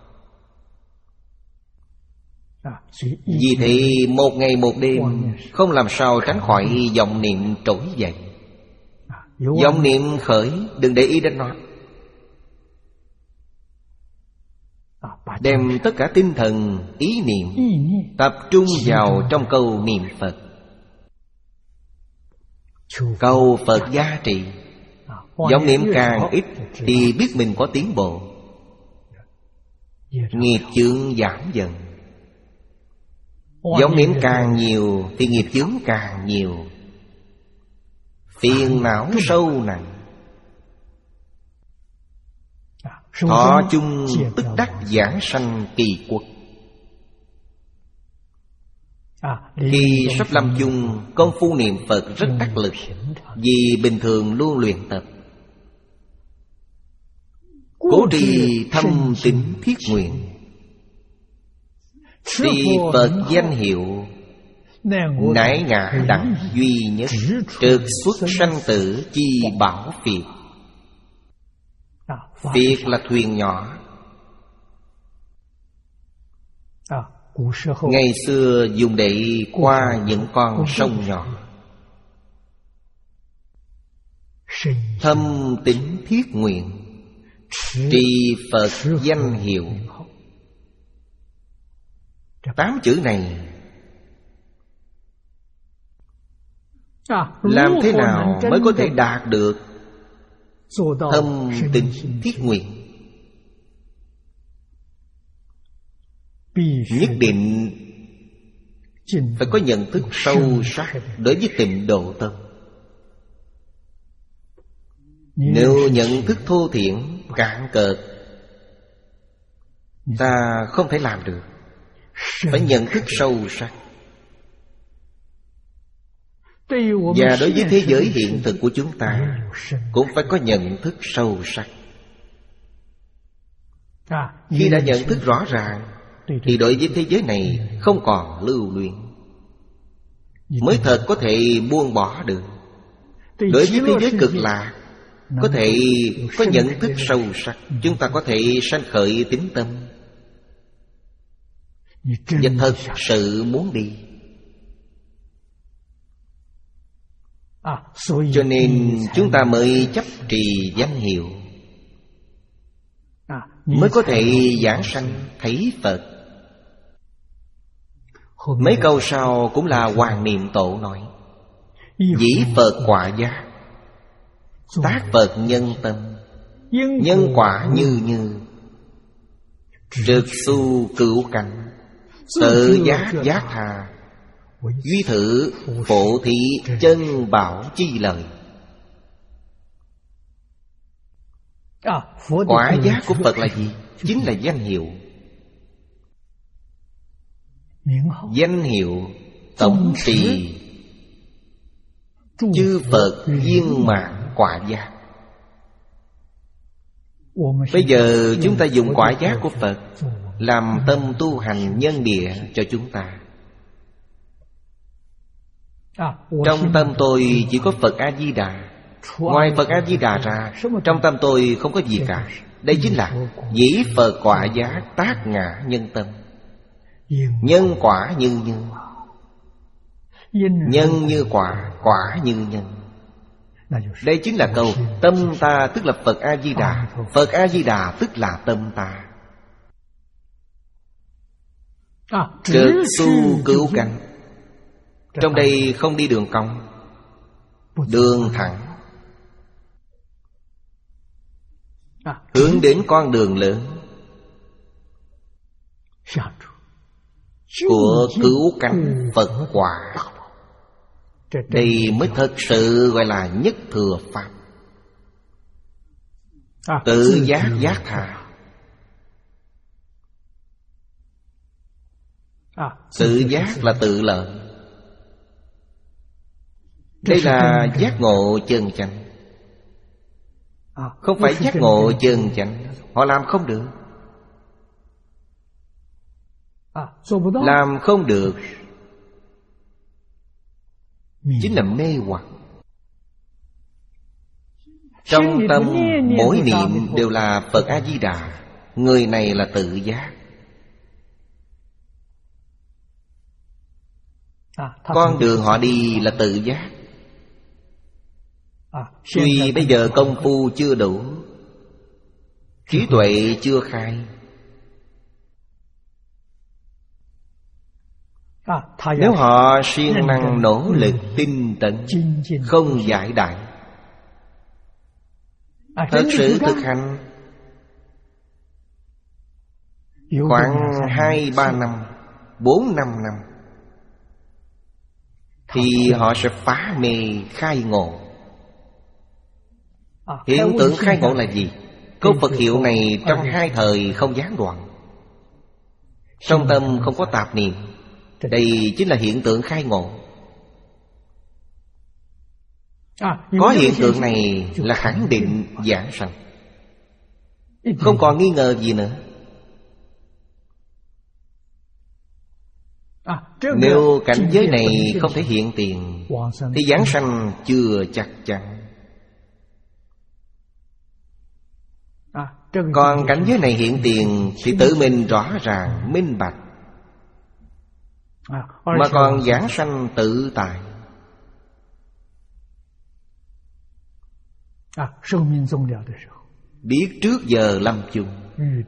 Vì thế một ngày một đêm không làm sao tránh khỏi vọng niệm trỗi dậy. Vọng niệm khởi, đừng để ý đến nó. Đem tất cả tinh thần, ý niệm tập trung vào trong câu niệm Phật. Cầu Phật gia trị. Vọng niệm càng ít thì biết mình có tiến bộ, nghiệp chướng giảm dần. Vọng niệm càng nhiều thì nghiệp chướng càng nhiều, phiền não sâu nặng. Thọ chung tức đắc giảng sanh kỳ quốc. Khi sắp lâm chung, công phu niệm Phật rất đắc lực, vì bình thường luôn luyện tập. Cố trì thâm tín thiết nguyện, trì Phật danh hiệu, nãi ngã đẳng duy nhất, trượt xuất sanh tử chi bảo phiệt. Phiệt là thuyền nhỏ. Ngày xưa dùng để qua những con sông nhỏ. Thâm tín thiết nguyện, trì Phật danh hiệu. Tám chữ này làm thế nào mới có thể đạt được thâm tín thiết nguyện? Nhất định phải có nhận thức sâu sắc đối với tịnh độ tâm. Nếu nhận thức thô thiển, cạn cợt, ta không thể làm được. Phải nhận thức sâu sắc. Và đối với thế giới hiện thực của chúng ta cũng phải có nhận thức sâu sắc. Khi đã nhận thức rõ ràng thì đối với thế giới này không còn lưu luyến, mới thật có thể buông bỏ được. Đối với thế giới cực lạc có thể có nhận thức sâu sắc, chúng ta có thể sanh khởi tín tâm và thật sự muốn đi. Cho nên chúng ta mới chấp trì danh hiệu, mới có thể giảng sanh thấy Phật. Mấy câu sau cũng là Hoàng Niệm Tổ nói: dĩ Phật quả giác, tác Phật nhân tâm, nhân quả như như, trực su cửu cảnh, tự giác giác hà, duy thử phổ thị chân bảo chi lời. Quả giác của Phật là gì? Chính là danh hiệu. Danh hiệu tổng trì chư Phật viên mãn quả giác. Bây giờ chúng ta dùng quả giác của Phật làm tâm tu hành nhân địa cho chúng ta. Trong tâm tôi chỉ có Phật A-di-đà. Ngoài Phật A-di-đà ra, trong tâm tôi không có gì cả. Đây chính là dĩ Phật quả giác tác ngã nhân tâm. Nhân quả như nhân, nhân như quả, quả như nhân. Đây chính là câu tâm ta tức là Phật A-di-đà, Phật A-di-đà tức là tâm ta. Trực su cứu cánh. Trong đây không đi đường cong, đường thẳng, hướng đến con đường lớn của cứu cánh Phật quả. Đây mới thật sự gọi là nhất thừa pháp. Tự giác giác tha. Tự giác là tự lợi. Đây là giác ngộ chân chánh. Không phải giác ngộ chân chánh, họ làm không được. Làm không được chính là mê hoặc. Trong tâm mỗi niệm đều là Phật A-di-đà. Người này là tự giác. Con đường họ đi là tự giác. Tuy bây giờ công phu chưa đủ, trí tuệ chưa khai, nếu họ siêng năng nỗ lực tinh tấn, không giải đại, thật sự thực hành khoảng hai ba năm, bốn năm năm, thì họ sẽ phá mê khai ngộ. Hiện tượng khai ngộ là gì? Câu Phật hiệu này trong hai thời không gián đoạn. Trong tâm không có tạp niệm. Đây chính là hiện tượng khai ngộ. Có hiện tượng này là khẳng định giảng sanh, không còn nghi ngờ gì nữa. Nếu cảnh giới này không thể hiện tiền, thì giảng sanh chưa chắc chắn. Còn cảnh giới này hiện tiền thì tự mình rõ ràng, minh bạch, mà còn giảng sanh tự tại. Biết trước giờ lâm chung,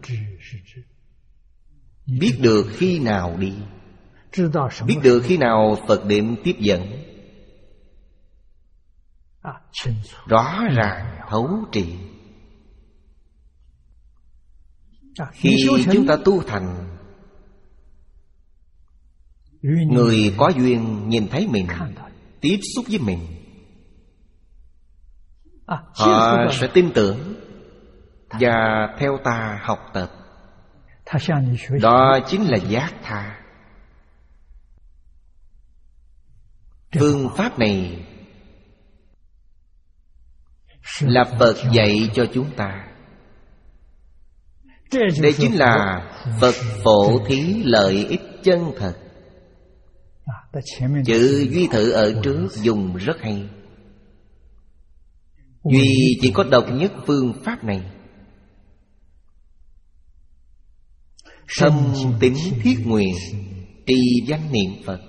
biết được khi nào đi, biết được khi nào Phật định tiếp dẫn, rõ ràng thấu triệt. Khi chúng ta tu thành, người có duyên nhìn thấy mình, tiếp xúc với mình, họ sẽ tin tưởng và theo ta học tập. Đó chính là giác tha. Phương pháp này là Phật dạy cho chúng ta. Đây chính là Phật phổ thí lợi ích chân thật. Chữ Duy Thự ở trước dùng rất hay. Duy chỉ có độc nhất phương pháp này. Thâm tín thiết nguyện, trì danh niệm Phật.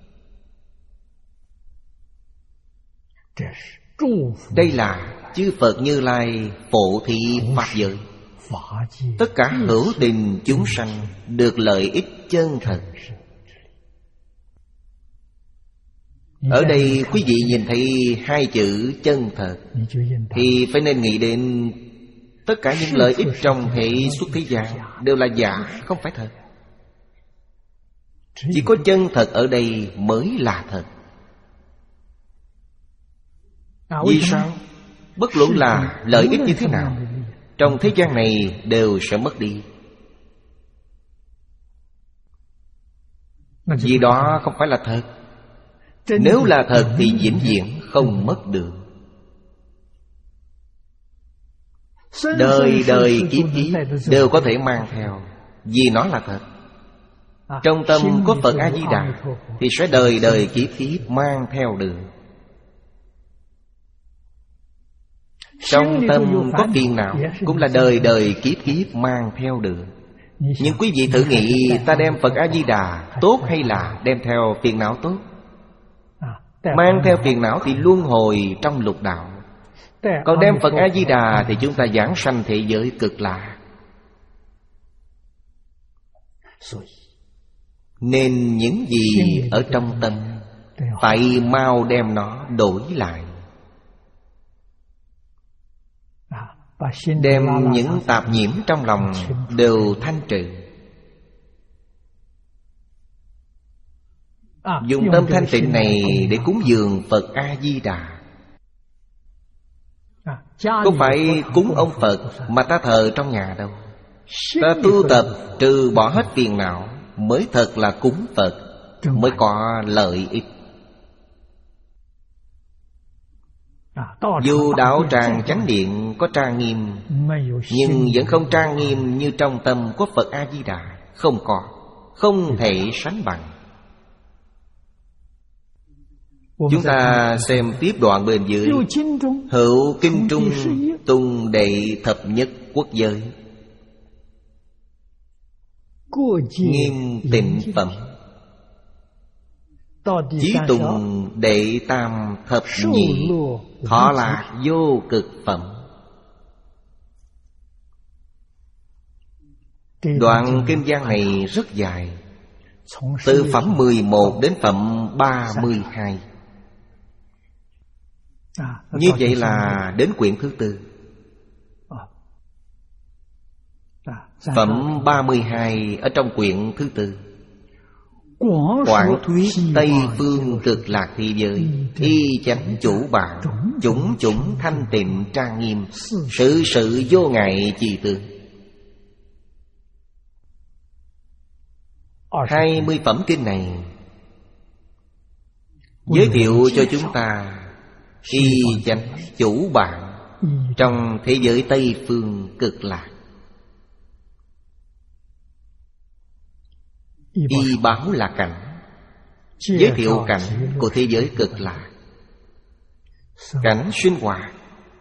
Đây là chư Phật Như Lai phổ thí pháp giới. Tất cả hữu tình chúng sanh được lợi ích chân thật. Ở đây quý vị nhìn thấy hai chữ chân thật, thì phải nên nghĩ đến tất cả những lợi ích trong hệ xuất thế gian đều là giả, không phải thật. Chỉ có chân thật ở đây mới là thật. Vì sao? Bất luận là lợi ích như thế nào, trong thế gian này đều sẽ mất đi. Vì đó không phải là thật. Nếu là thật thì vĩnh viễn không mất được. Đời đời kiếp kiếp đều có thể mang theo, vì nó là thật. Trong tâm có Phật A-di-đà thì sẽ đời đời kiếp kiếp mang theo được. Trong tâm có phiền não cũng là đời đời kiếp kiếp mang theo được. Nhưng quý vị thử nghĩ, ta đem Phật A-di-đà tốt hay là đem theo phiền não tốt? Mang theo phiền não thì luân hồi trong lục đạo. Còn đem Phật A-di-đà thì chúng ta giảng sanh thế giới cực lạ. Nên những gì ở trong tâm phải mau đem nó đổi lại. Đem những tạp nhiễm trong lòng đều thanh trừ. Dùng tâm thanh tịnh này để cúng dường Phật A-di-đà. Không phải cúng ông Phật mà ta thờ trong nhà đâu. Ta tu tập trừ bỏ hết phiền não mới thật là cúng Phật, mới có lợi ích. Dù đạo tràng chánh điện có trang nghiêm, nhưng vẫn không trang nghiêm như trong tâm của Phật A-di-đà. Không có, không thể sánh bằng. Chúng ta xem tiếp đoạn bên dưới. Hữu kinh trung tung đệ thập nhất quốc giới, nghiêm tịnh phẩm, chí tùng đệ tam thập nhị, thọ lạc vô cực phẩm. Đoạn kinh văn này rất dài, từ phẩm mười một đến phẩm ba mươi hai. Như vậy là đến quyển thứ tư. Phẩm ba mươi hai ở trong quyển thứ tư. Quảng thuyết Tây phương cực lạc thế giới, y chánh chủ bạn, chủng chủng thanh tịnh trang nghiêm, sự sự vô ngại trì tương. Hai mươi phẩm kinh này giới thiệu cho chúng ta y chánh chủ bạn trong thế giới Tây phương cực lạc. Y báo là cảnh, giới thiệu cảnh của thế giới cực lạc, cảnh sinh hoạt,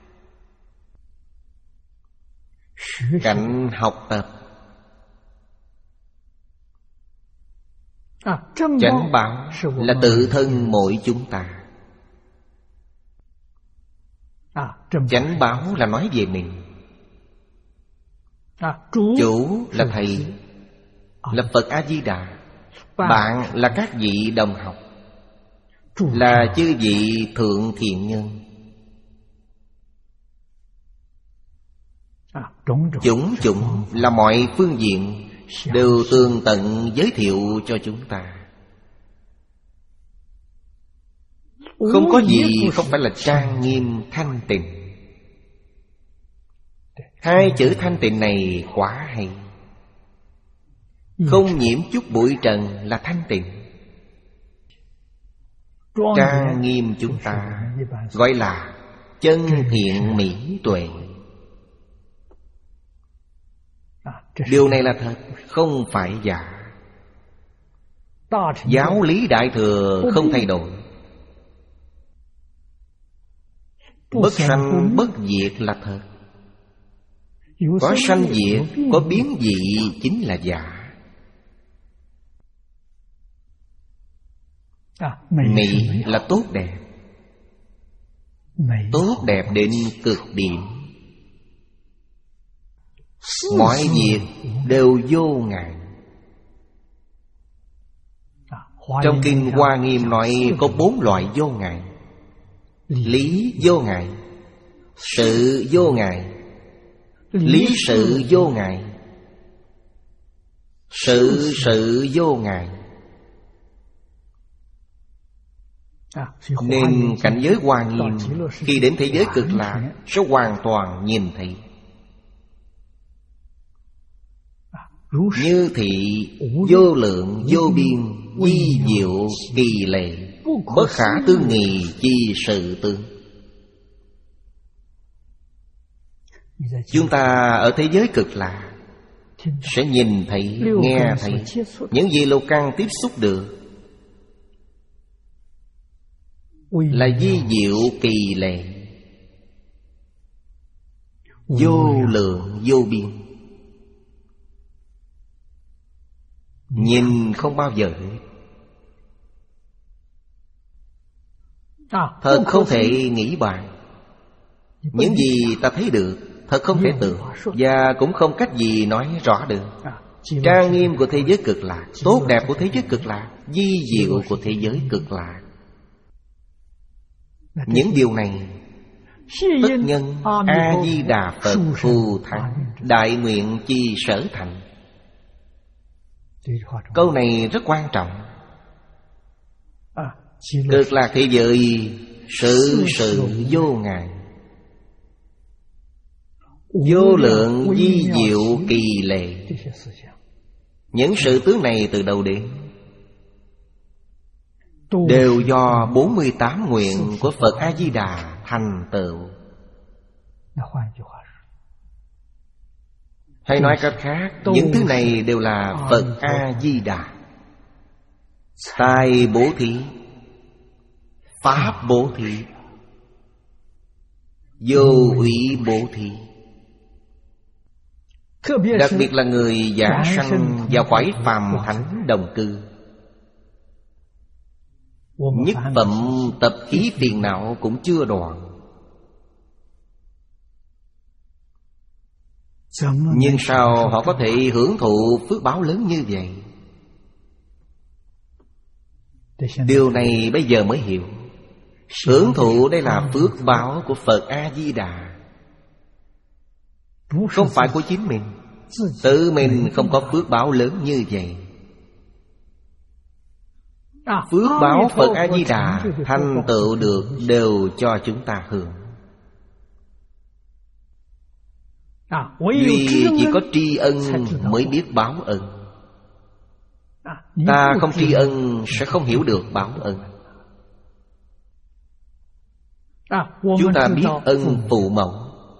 cảnh học tập. Chánh báo là tự thân mỗi chúng ta. Chánh báo là nói về mình. Chủ là thầy, là Phật A-di-đà. Bạn là các vị đồng học, là chư vị thượng thiện nhân. Chủng chủng là mọi phương diện đều tường tận giới thiệu cho chúng ta. Không có gì không phải là trang nghiêm thanh tịnh. Hai chữ thanh tịnh này quá hay. Không nhiễm chút bụi trần là thanh tịnh. Trang nghiêm chúng ta gọi là chân thiện mỹ tuệ. Điều này là thật, không phải giả. Giáo lý Đại Thừa không thay đổi. Bất sanh bất diệt là thật. Có sanh diệt, có biến dị chính là giả. Mỹ là tốt đẹp, tốt đẹp đến cực điểm. Mọi việc đều vô ngại. Trong kinh Hoa Nghiêm nói có bốn loại vô ngại: lý vô ngại, sự vô ngại, lý sự vô ngại, sự sự vô ngại. Nên cảnh giới Hoa Nghiêm khi đến thế giới cực lạc sẽ hoàn toàn nhìn thấy. Như thị vô lượng vô biên, vi diệu kỳ lệ, bất khả tư nghì chi sự tương. Chúng ta ở thế giới cực lạc sẽ nhìn thấy, nghe thấy những gì lục căn tiếp xúc được là vi diệu kỳ lệ, vô lượng vô biên. Nhìn không bao giờ hết. Thật không thể nghĩ bàn. Những gì ta thấy được thật không thể tưởng, và cũng không cách gì nói rõ được. Trang nghiêm của thế giới cực lạc, tốt đẹp của thế giới cực lạc, vi diệu của thế giới cực lạc, những điều này tất nhân A-di-đà Phật phù thắng, đại nguyện chi sở thành. Câu này rất quan trọng. Cực lạc thế giới sự sự vô ngại, vô lượng vi diệu kỳ lệ. Những sự tướng này từ đâu đến? Đều do bốn mươi tám nguyện của Phật A-di-đà thành tựu. Hay nói cách khác, những thứ này đều là Phật A-di-đà. Tài bố thí, pháp bố thí, vô ủy bố thí. Đặc biệt là người giảng sanh vào cõi phàm thánh đồng cư, nhất phẩm tập khí phiền não cũng chưa đoạn. Nhưng sao họ có thể hưởng thụ phước báo lớn như vậy? Điều này bây giờ mới hiểu. Hưởng thụ đây là phước báo của Phật A-di-đà, không phải của chính mình. Tự mình không có phước báo lớn như vậy. Phước báo Phật A-di-đà thành tựu được đều cho chúng ta hưởng. Vì chỉ có tri ân mới biết báo ân. Ta không tri ân sẽ không hiểu được báo ân. Chúng ta biết ân phụ mẫu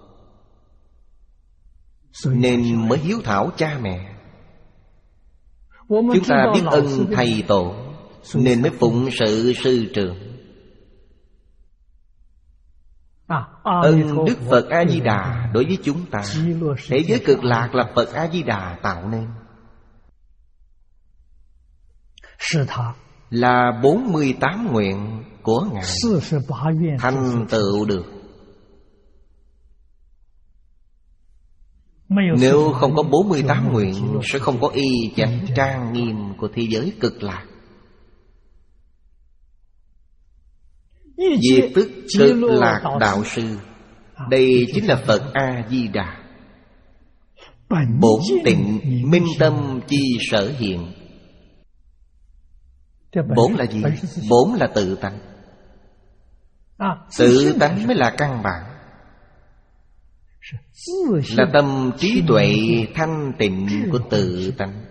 nên mới hiếu thảo cha mẹ. Chúng ta biết ân thầy tổ nên mới phụng sự sư trưởng. Ân Đức Phật A-di-đà đối với chúng ta, thế giới cực lạc là Phật A-di-đà tạo nên, là bốn mươi tám nguyện của Ngài thành tựu được. Nếu không có bốn mươi tám nguyện, sẽ không có y chánh trang nghiêm của thế giới cực lạc. Diệt tức cực lạc đạo sư, đây chính là Phật A-di-đà. Bổn tịnh minh tâm chi sở hiện. Bổn là gì? Bổn là tự tánh. Tự tánh mới là căn bản, là tâm trí tuệ thanh tịnh của tự tánh.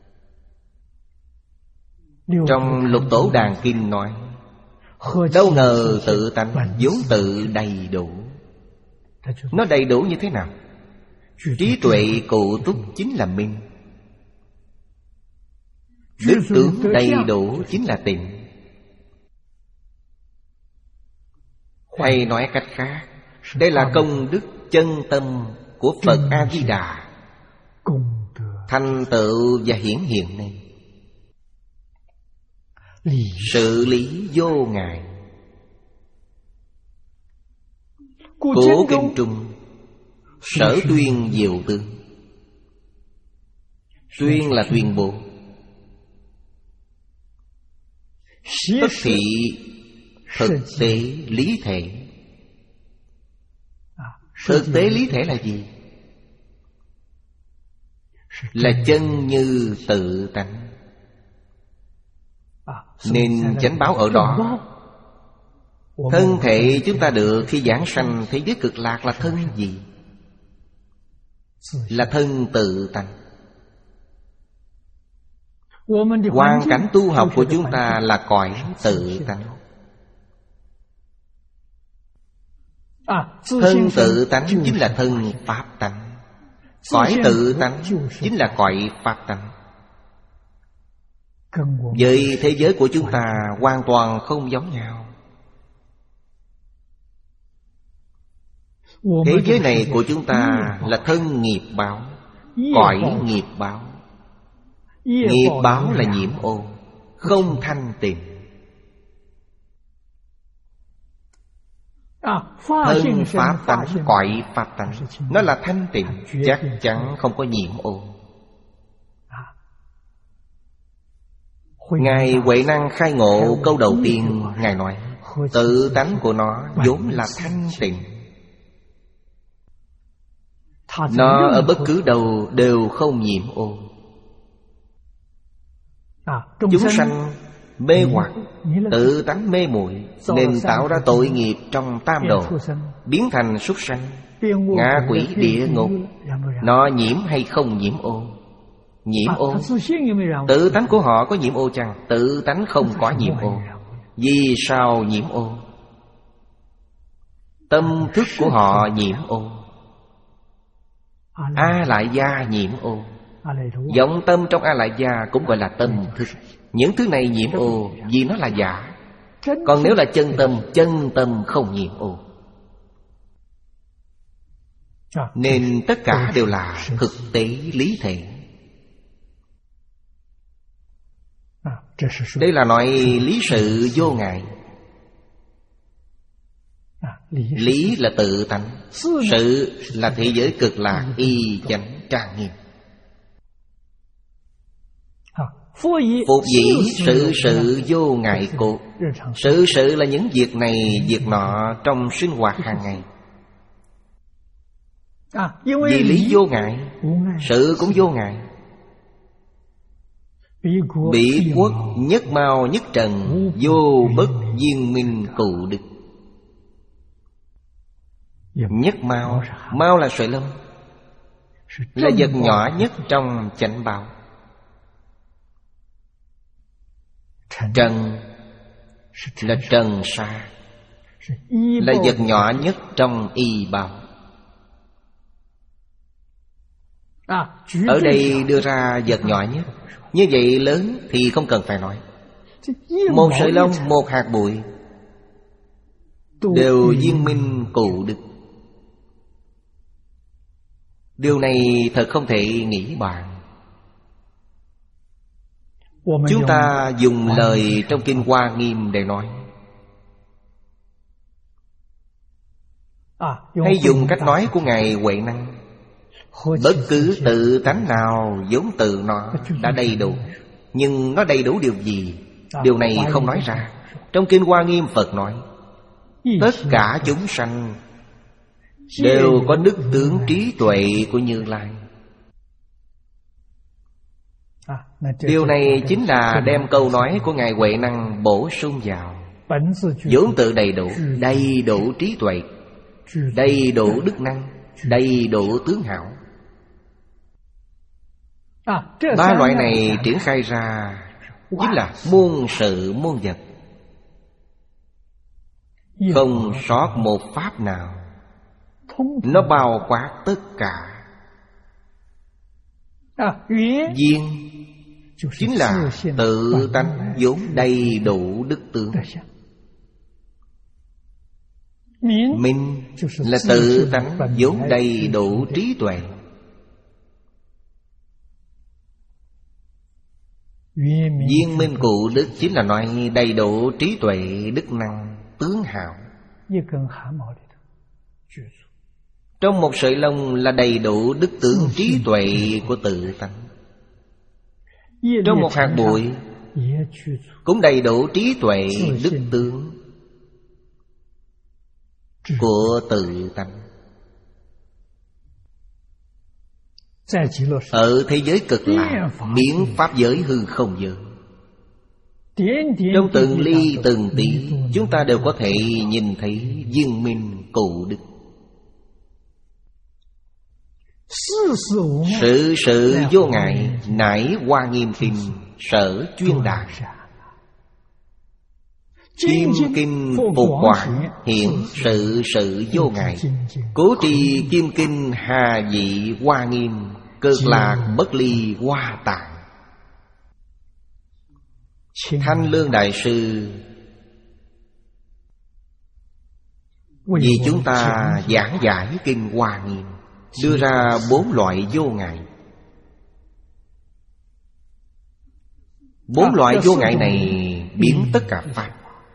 Trong Lục Tổ Đàn Kinh nói, đâu ngờ tự tánh vốn tự đầy đủ. Nó đầy đủ như thế nào? Trí tuệ cụ túc chính là minh, đức tướng đầy đủ chính là tịnh. Hay nói cách khác, đây là công đức chân tâm của Phật A-di-đà thành tựu và hiển hiện này. Sự lý vô ngại. Cổ kinh trung sở tuyên diệu tướng. Tuyên là tuyên bố. Tất thị thực tế lý thể. Thực tế lý thể là gì? Là chân như tự tánh. Nên chánh báo ở đó. Thân thể chúng ta được khi giảng sanh thế giới cực lạc là thân gì? Là thân tự tánh. Hoàn cảnh tu học của chúng ta là cõi tự tánh. Thân tự tánh chính là thân pháp tánh. Cõi tự tánh chính là cõi pháp tánh. Với thế giới của chúng ta hoàn toàn không giống nhau. Thế giới này của chúng ta là thân nghiệp báo, cõi nghiệp báo. Nghiệp báo là nhiễm ô, không thanh tịnh. Thân pháp tánh, cõi pháp tánh, nó là thanh tịnh, chắc chắn không có nhiễm ô. Ngài Huệ Năng khai ngộ câu đầu tiên, Ngài nói tự tánh của nó vốn là thanh tịnh. Nó ở bất cứ đâu đều không nhiễm ô. Chúng sanh mê hoặc, tự tánh mê muội, nên tạo ra tội nghiệp trong tam đồ, biến thành súc sanh. ngạ quỷ địa ngục, nó nhiễm hay không nhiễm ô? Nhiễm ô. Tự tánh của họ có nhiễm ô chăng? Tự tánh không có nhiễm ô. Vì sao nhiễm ô? Tâm thức của họ nhiễm ô. A lại gia nhiễm ô. Vọng tâm trong A lại gia cũng gọi là tâm thức. Những thứ này nhiễm ô vì nó là giả. Còn nếu là chân tâm, chân tâm không nhiễm ô. Nên tất cả đều là thực tế lý thể. Đây là nói lý sự vô ngại. Lý là tự tánh, sự là thế giới cực lạc y chánh trang nghiêm. Phục dĩ sự sự vô ngại cột. Sự sự là những việc này việc nọ trong sinh hoạt hàng ngày. Vì lý vô ngại, sự cũng vô ngại. Bỉ quốc nhất mao nhất trần, vô bất viên minh cụ đức. Nhất mao, mao là sợi lông, là vật nhỏ nhất trong chánh báo. Trần là trần sa, là vật nhỏ nhất trong y báo. Ở đây đưa ra vật nhỏ nhất. Như vậy lớn thì không cần phải nói. Một sợi lông, một hạt bụi đều viên minh cụ đức. Điều này thật không thể nghĩ bàn. Chúng ta dùng lời trong Kinh Hoa Nghiêm để nói, hay dùng cách nói của Ngài Huệ Năng. Bất cứ tự tánh nào vốn tự nó đã đầy đủ. Nhưng nó đầy đủ điều gì? Điều này không nói ra. Trong Kinh Hoa Nghiêm Phật nói, tất cả chúng sanh đều có đức tướng trí tuệ của Như Lai. Điều này chính là đem câu nói của Ngài Huệ Năng bổ sung vào. Vốn tự đầy đủ, đầy đủ trí tuệ, đầy đủ đức năng, đầy đủ tướng hảo. Ba loại này triển khai ra chính là muôn sự muôn vật, không sót một pháp nào. Nó bao quát tất cả. Duyên chính là tự tánh vốn đầy đủ đức tướng. Minh là tự tánh vốn đầy đủ trí tuệ. Viên minh cụ đức chính là nói đầy đủ trí tuệ, đức năng, tướng hảo. Trong một sợi lông là đầy đủ đức tướng trí tuệ của tự tánh. Trong một hạt bụi cũng đầy đủ trí tuệ, đức tướng của tự tánh. Ở thế giới cực lạc, biến pháp giới hư không giới, trong từng ly từng tí, chúng ta đều có thể nhìn thấy viên minh cụ đức. Sự sự vô ngại, nải Hoa Nghiêm Kinh sở chuyên đạt. Kim Kinh Phục Quảng hiện sự sự vô ngại. Cố trì Kim Kinh hà dị Hoa Nghiêm, cực lạc bất ly Hoa Tạng. Thanh Lương Đại Sư vì chúng ta giảng giải Kinh Hoa Nghiêm, đưa ra bốn loại vô ngại. Bốn loại vô ngại này biến tất cả pháp.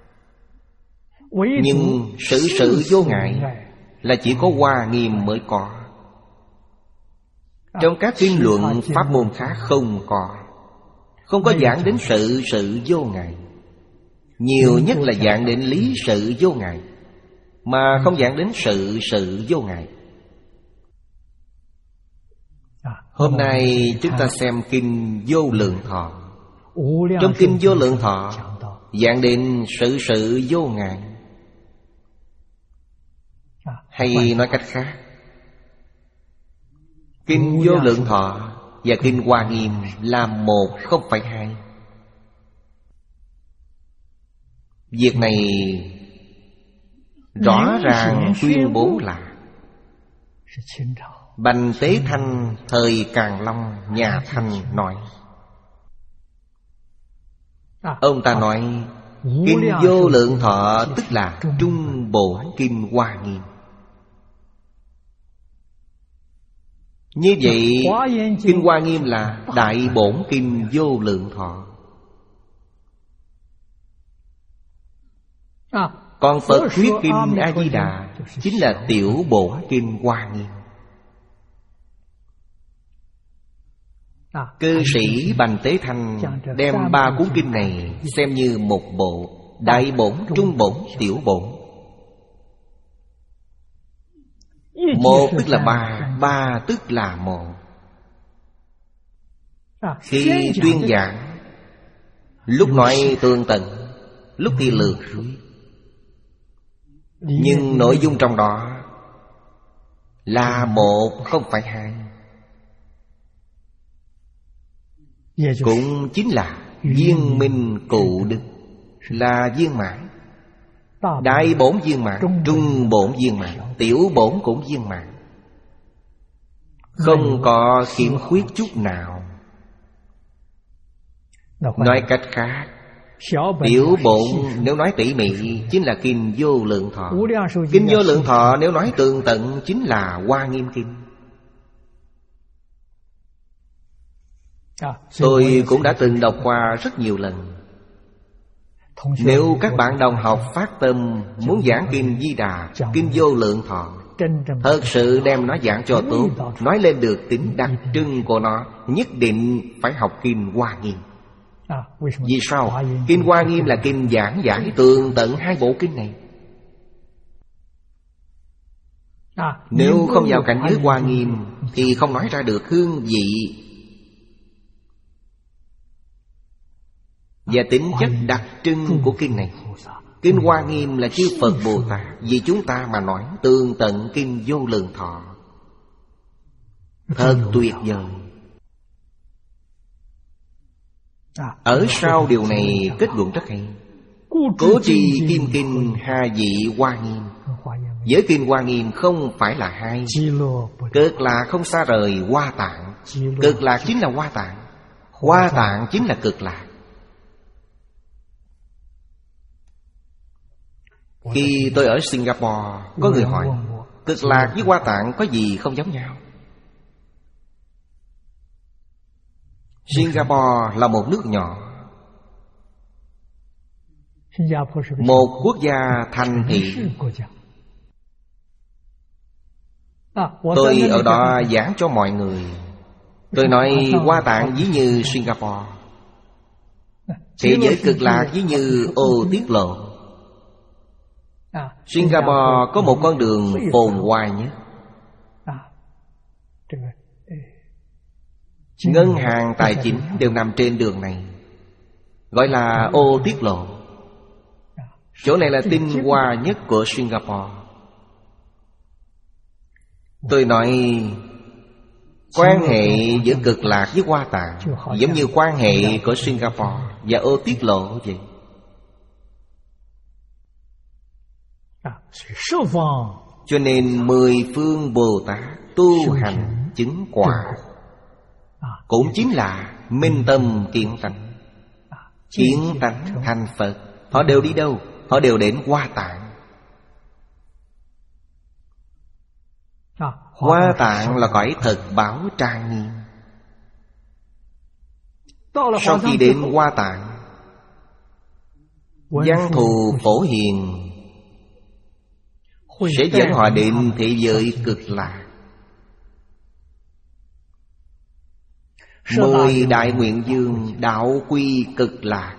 Nhưng sự sự vô ngại là chỉ có Hoa Nghiêm mới có. Trong các kinh luận pháp môn khác không có. Không có giảng đến sự sự vô ngại. Nhiều nhất là giảng đến lý sự vô ngại, mà không giảng đến sự sự vô ngại. Hôm nay chúng ta xem Kinh Vô Lượng Thọ. Trong Kinh Vô Lượng Thọ giảng đến sự sự vô ngại. Hay nói cách khác, Kinh Vô Lượng Thọ và Kinh Hoa Nghiêm là một, không phải hai. Việc này rõ ràng tuyên bố là Bành Tế Thanh thời Càn Long nhà Thanh nói. Ông ta nói Kinh Vô Lượng Thọ tức là Trung Bổn Kinh Hoa Nghiêm. Như vậy Kinh Hoa Nghiêm là Đại Bổn Kinh Vô Lượng Thọ. Còn Phật thuyết Kinh A Di Đà chính là Tiểu Bổn Kinh Hoa Nghiêm. Cư sĩ Bành Tế Thanh đem ba cuốn kinh này xem như một bộ: Đại Bổn, Trung Bổn, Tiểu Bổn. Một tức là ba, ba tức là một. Khi tuyên giảng, lúc nói tường tận, lúc thì lược thuyết, nhưng nội dung trong đó là một, không phải hai. Cũng chính là viên minh cụ đức, là viên mãn. Đại bổn viên mãn, trung bổn viên mãn, tiểu bổn cũng viên mãn, không có khiếm khuyết chút nào. Nói cách khác, tiểu bổn nếu nói tỉ mỉ chính là Kinh Vô Lượng Thọ. Kinh Vô Lượng Thọ nếu nói tường tận chính là Hoa Nghiêm Kinh. Tôi cũng đã từng đọc qua rất nhiều lần. Nếu các bạn đồng học phát tâm muốn giảng Kinh Di Đà, Kinh Vô Lượng Thọ, thật sự đem nó giảng cho tốt, nói lên được tính đặc trưng của nó, nhất định phải học Kinh Hoa Nghiêm. Vì sao? Kinh Hoa Nghiêm là kinh giảng giải tường tận hai bộ kinh này. Nếu không vào cảnh giới Hoa Nghiêm thì không nói ra được hương vị và tính chất đặc trưng của kinh này. Kinh Hoa Nghiêm là chư Phật Bồ Tát vì chúng ta mà nói tường tận Kinh Vô Lượng Thọ, thật tuyệt vời. Ở sau điều này kết luận rất hay: Cố trì kim kinh hà dị Hoa Nghiêm. Với Kinh Hoa Nghiêm không phải là hai. Cực lạc không xa rời Hoa Tạng. Cực lạc chính là Hoa Tạng, Hoa Tạng chính là cực lạc. Khi tôi ở Singapore, có người hỏi cực lạc với Hoa Tạng có gì không giống nhau? Singapore là một nước nhỏ, một quốc gia thành thị. Tôi ở đó giảng cho mọi người. Tôi nói Hoa Tạng ví như Singapore, thế giới cực lạc ví như ô tiết lộ. Singapore có một con đường phồn hoa nhất. Ngân hàng tài chính đều nằm trên đường này, gọi là ô tiết lộ. Chỗ này là tinh hoa nhất của Singapore. Tôi nói quan hệ giữa cực lạc với Hoa Tạng giống như quan hệ của Singapore và ô tiết lộ vậy. Cho nên mười phương Bồ Tát tu hành chứng quả cũng chính là minh tâm kiến tánh. Kiến tánh thành Phật. Họ đều đi đâu? Họ đều đến Hoa Tạng. Hoa Tạng là cõi thật báo trang nghiêm. Sau khi đến Hoa Tạng, Văn Thù Phổ Hiền sẽ dẫn họ đến thế giới cực lạc. Mười đại nguyện dương đạo quy cực lạc,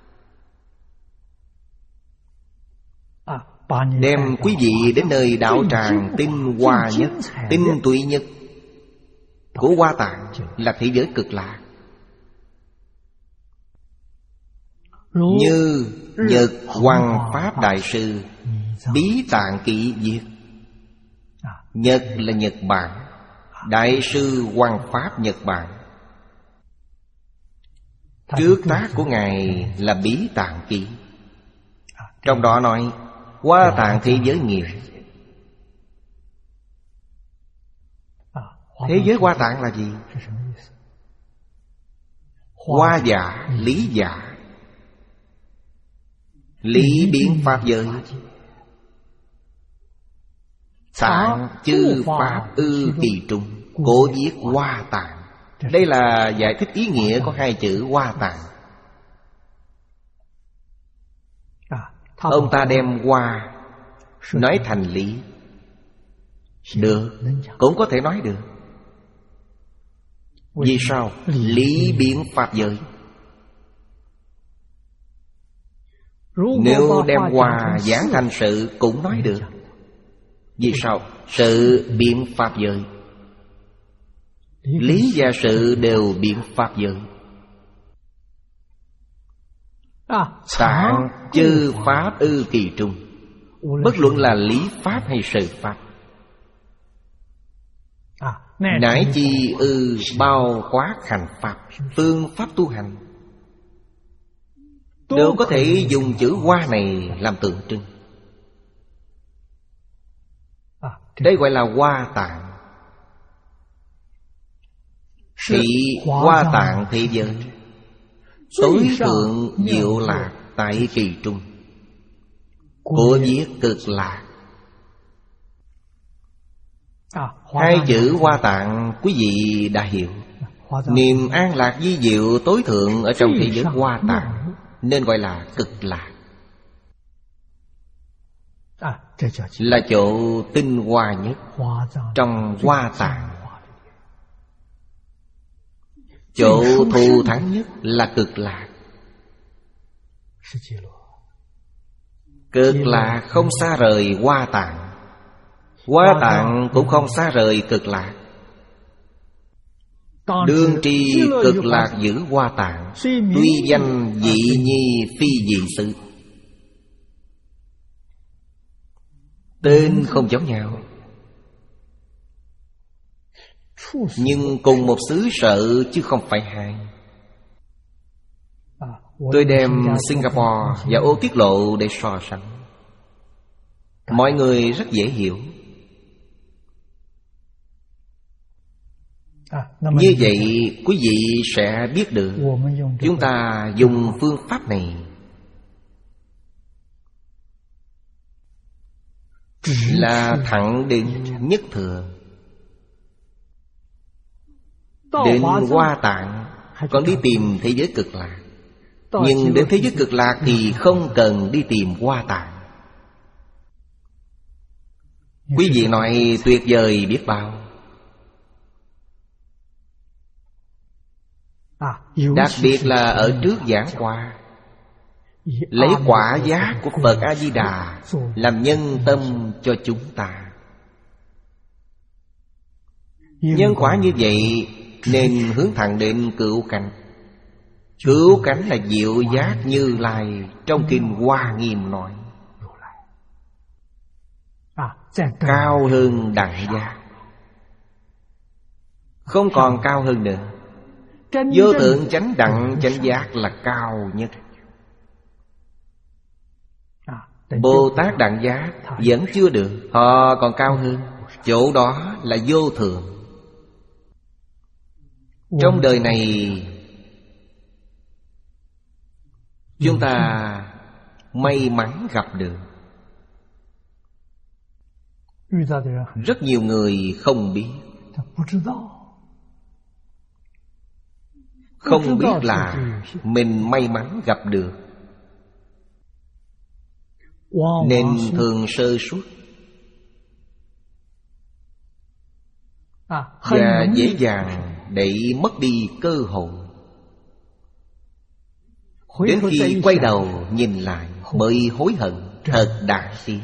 đem quý vị đến nơi đạo tràng tinh hoa nhất, tinh túy nhất của Hoa Tạng là thế giới cực lạc. Như Nhật Hoàng Pháp Đại Sư Bí Tạng Kỷ viết, Nhật là Nhật Bản, Đại sư Hoằng Pháp Nhật Bản. Trước tác của Ngài là Bí Tạng Ký. Trong đó nói Hoa Tạng thế giới nghiệp. Thế giới Hoa Tạng là gì? Hoa giả, lý giả, lý biến pháp giới, tạng chư pháp ư kỳ trung. Cổ viết Hoa Tạng. Đây là giải thích ý nghĩa của hai chữ Hoa Tạng. Ông ta đem hoa nói thành lý. Được, cũng có thể nói được. Vì sao? Lý biến pháp giới. Nếu đem hoa giảng thành sự cũng nói được. Vì sao? Sự biến pháp giới. Lý và sự đều biến pháp giới. Tạng chư pháp ư kỳ trung. Bất luận là lý pháp hay sự pháp. Nải chi ư bao quát hành pháp, phương pháp tu hành, đều có thể dùng chữ hoa này làm tượng trưng. Đây gọi là Hoa Tạng. Thị Hoa Tạng thế giới, tối thượng diệu lạc tại kỳ trung. Của viết cực lạc. Hai chữ Hoa Tạng quý vị đã hiểu. Niềm an lạc vi diệu tối thượng ở trong thế giới Hoa Tạng nên gọi là cực lạc. Là chỗ tinh hoa nhất trong Hoa Tạng. Chỗ thù thắng nhất là cực lạc. Cực lạc không xa rời Hoa Tạng. Hoa Tạng cũng không xa rời cực lạc. Đương tri cực lạc giữ Hoa Tạng. Tuy danh dị nhi phi dị sự. Tên không giống nhau, nhưng cùng một xứ sở chứ không phải hai. Tôi đem Singapore và Ô Tiết Lộ để so sánh. Mọi người rất dễ hiểu. Như vậy quý vị sẽ biết được chúng ta dùng phương pháp này là thẳng đến nhất thừa. Đến Hoa Tạng còn đi tìm thế giới cực lạc. Nhưng đến thế giới cực lạc thì không cần đi tìm Hoa Tạng. Quý vị nói tuyệt vời biết bao. Đặc biệt là ở trước giảng qua, lấy quả giác của Phật A-di-đà làm nhân tâm cho chúng ta. Nhân quả như vậy nên hướng thẳng đến cứu cánh. Cứu cánh là diệu giác Như Lai trong kinh Hoa Nghiêm nói. Cao hơn đẳng giác, không còn cao hơn nữa. Vô thượng chánh đẳng chánh giác là cao nhất. Bồ Tát đẳng giác vẫn chưa được, họ còn cao hơn. Chỗ đó là vô thượng. Trong đời này chúng ta may mắn gặp được. Rất nhiều người không biết, không biết là mình may mắn gặp được, nên thường sơ suất và dễ dàng để mất đi cơ hội. Đến khi quay đầu nhìn lại mới hối hận thật đáng tiếc.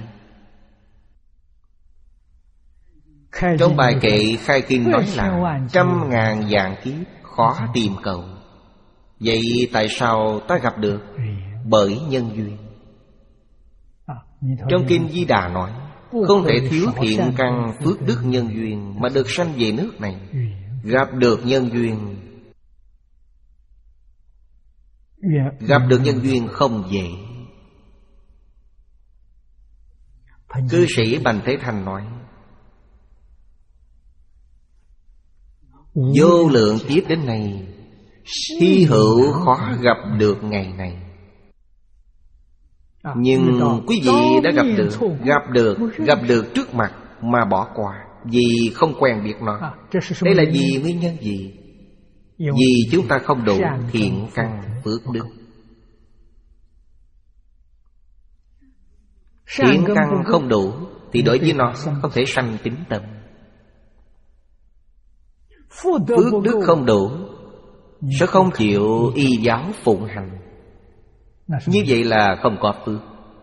Trong bài kệ khai kinh nói là trăm ngàn vạn kiếp khó tìm cầu. Vậy tại sao ta gặp được? Bởi nhân duyên. Trong kinh Di Đà nói không thể thiếu thiện căn phước đức nhân duyên mà được sanh về nước này. Gặp được nhân duyên, gặp được nhân duyên không dễ. Cư sĩ Bành Thế Thanh nói, vô lượng kiếp đến nay, hy hữu khó gặp được ngày này. Nhưng quý vị đã gặp được, gặp được, gặp được trước mặt mà bỏ qua, vì không quen biết nó. Đây là vì nguyên nhân gì? Vì chúng ta không đủ thiện căn phước đức. Thiện căn không đủ thì đối với nó không thể sanh tín tâm. Phước đức không đủ sẽ không chịu y giáo phụng hành. Như vậy là không có phước.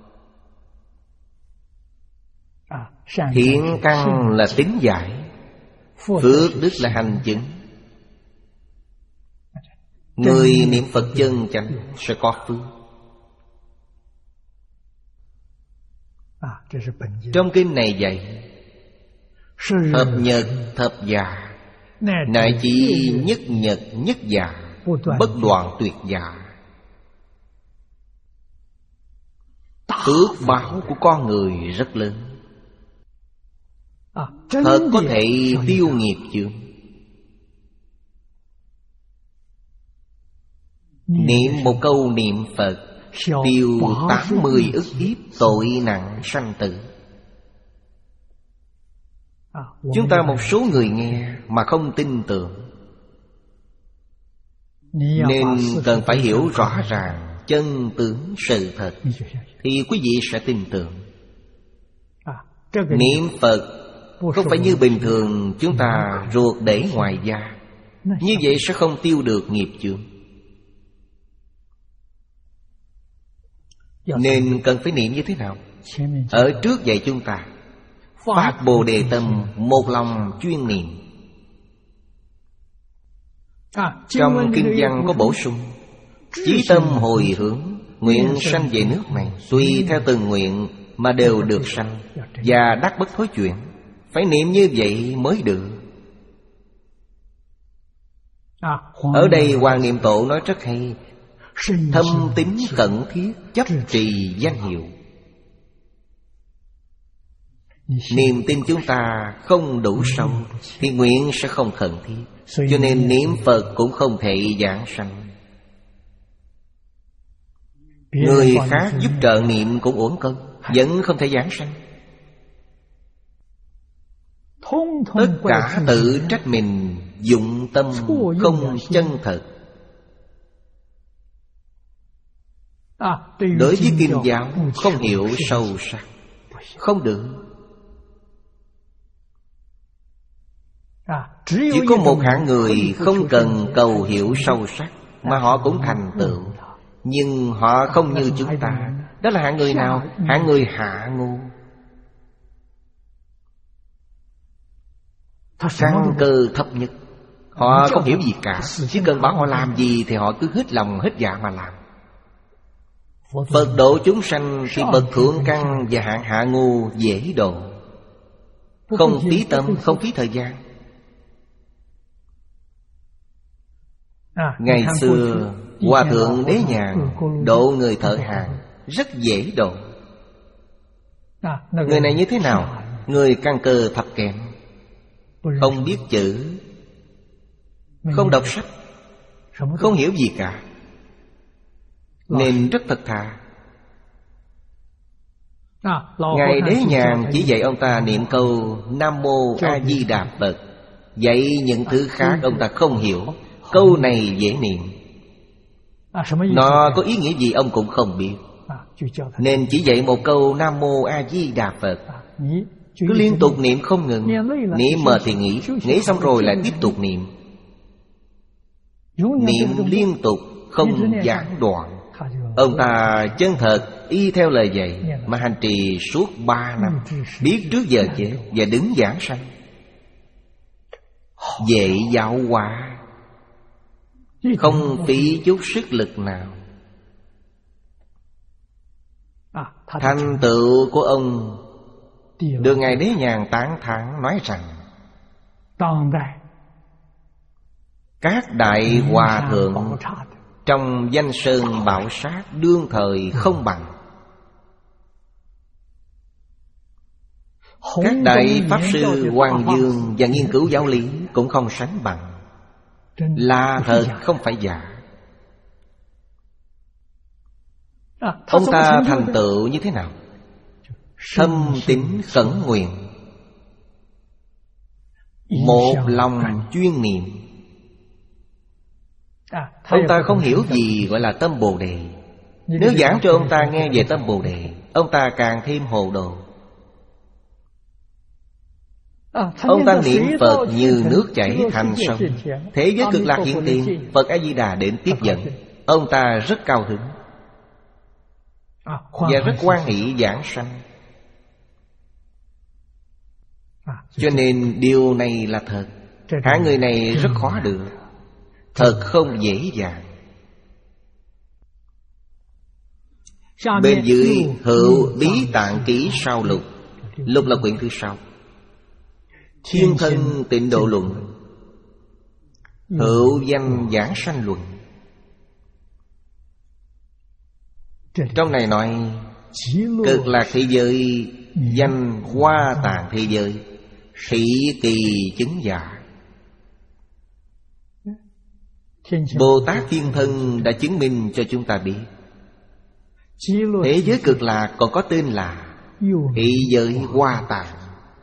Thiện căn là tín giải, phước đức là hành chứng. Người niệm Phật chân chánh sẽ có phước. Trong kinh này dạy thập nhật thập dạ,乃chỉ nhất nhật nhất dạ, bất đoạn tuyệt dạ. Phước báo của con người rất lớn, thật có thể tiêu nghiệp chướng. Niệm một câu niệm Phật tiêu tám mươi ức kiếp tội nặng sanh tử. Chúng ta một số người nghe mà không tin tưởng, nên cần phải hiểu rõ ràng chân tướng sự thật, thì quý vị sẽ tin tưởng. Niệm Phật không phải như bình thường chúng ta ruột để ngoài da, như vậy sẽ không tiêu được nghiệp chướng. Nên cần phải niệm như thế nào? Ở trước dạy chúng ta phát Bồ Đề tâm, một lòng chuyên niệm. Trong kinh văn có bổ sung: chí tâm hồi hướng, nguyện sanh về nước này, tùy theo từng nguyện mà đều được sanh và đắc bất thối chuyển. Phải niệm như vậy mới được. Ở đây Hoàng Niệm Tổ nói rất hay: thâm tín cẩn thiết, chấp trì danh hiệu. Niềm tin chúng ta không đủ sâu thì nguyện sẽ không khẩn thiết. Cho nên niệm Phật cũng không thể giảng sanh. Người khác giúp trợ niệm cũng uổng công, vẫn không thể giảng sanh. Tất cả tự trách mình, dụng tâm không chân thật. Đối với kinh giáo không hiểu sâu sắc, không được. Chỉ có một hạng người không cần cầu hiểu sâu sắc mà họ cũng thành tựu. Nhưng họ không như chúng ta. Đó là hạng người nào? Hạng người hạ ngu. Căn cơ thấp nhất. Họ không hiểu gì cả. Chỉ cần bảo họ làm gì thì họ cứ hết lòng hết dạ mà làm. Phật độ chúng sanh thì bậc thượng căn và hạng hạ ngu dễ độ. Không phí tâm, không phí thời gian. Ngày xưa Hòa thượng Đế Nhàn độ người thợ hàn rất dễ độ. Người này như thế nào? Người căn cơ thấp kém, không biết chữ, không đọc sách, không hiểu gì cả, nên rất thật thà. Ngài Đế Nhàn chỉ dạy ông ta niệm câu Nam Mô A Di Đà Phật. Dạy những thứ khác ông ta không hiểu. Câu này dễ niệm, nó có ý nghĩa gì ông cũng không biết, nên chỉ dạy một câu Nam Mô A Di Đà Phật. Cứ liên tục niệm không ngừng. Niệm mệt thì nghỉ, nghỉ xong rồi lại tiếp tục niệm. Niệm liên tục không gián đoạn. Ông ta chân thật y theo lời dạy mà hành trì suốt ba năm, biết trước giờ chết và đứng giảng sanh. Dễ giáo hóa, không phí chút sức lực nào. Thành tựu của ông được Ngài Đế Nhàn tán thán nói rằng: các đại hòa thượng trong danh sơn bảo sát đương thời không bằng. Các đại pháp sư Hoàng Dương và nghiên cứu giáo lý cũng không sánh bằng. Là thật không phải giả. Ông ta thành tựu như thế nào? Thâm tín khẩn nguyện, một lòng chuyên niệm. Ông ta không hiểu gì gọi là tâm Bồ Đề. Nếu giảng cho ông ta nghe về tâm Bồ Đề, ông ta càng thêm hồ đồ. Ông ta niệm Phật như nước chảy thành sông. Thế giới cực lạc hiện tiền, Phật A-di-đà đến tiếp dẫn. Ông ta rất cao hứng và rất hoan hỷ giảng sanh. Cho nên điều này là thật. Hạng người này rất khó được, thật không dễ dàng. Bên dưới Hữu Bí Tạng Ký Sao Lục. Lục là quyển thứ sáu. Thiên Thân Tịnh Độ Luận, Hữu Danh Giảng Sanh Luận. Trong này nói cực lạc thế giới, danh Hoa Tạng thế giới, thị kỳ chứng giả. Bồ Tát Thiên Thân đã chứng minh cho chúng ta biết thế giới cực lạc còn có tên là thị giới Hoa Tạng.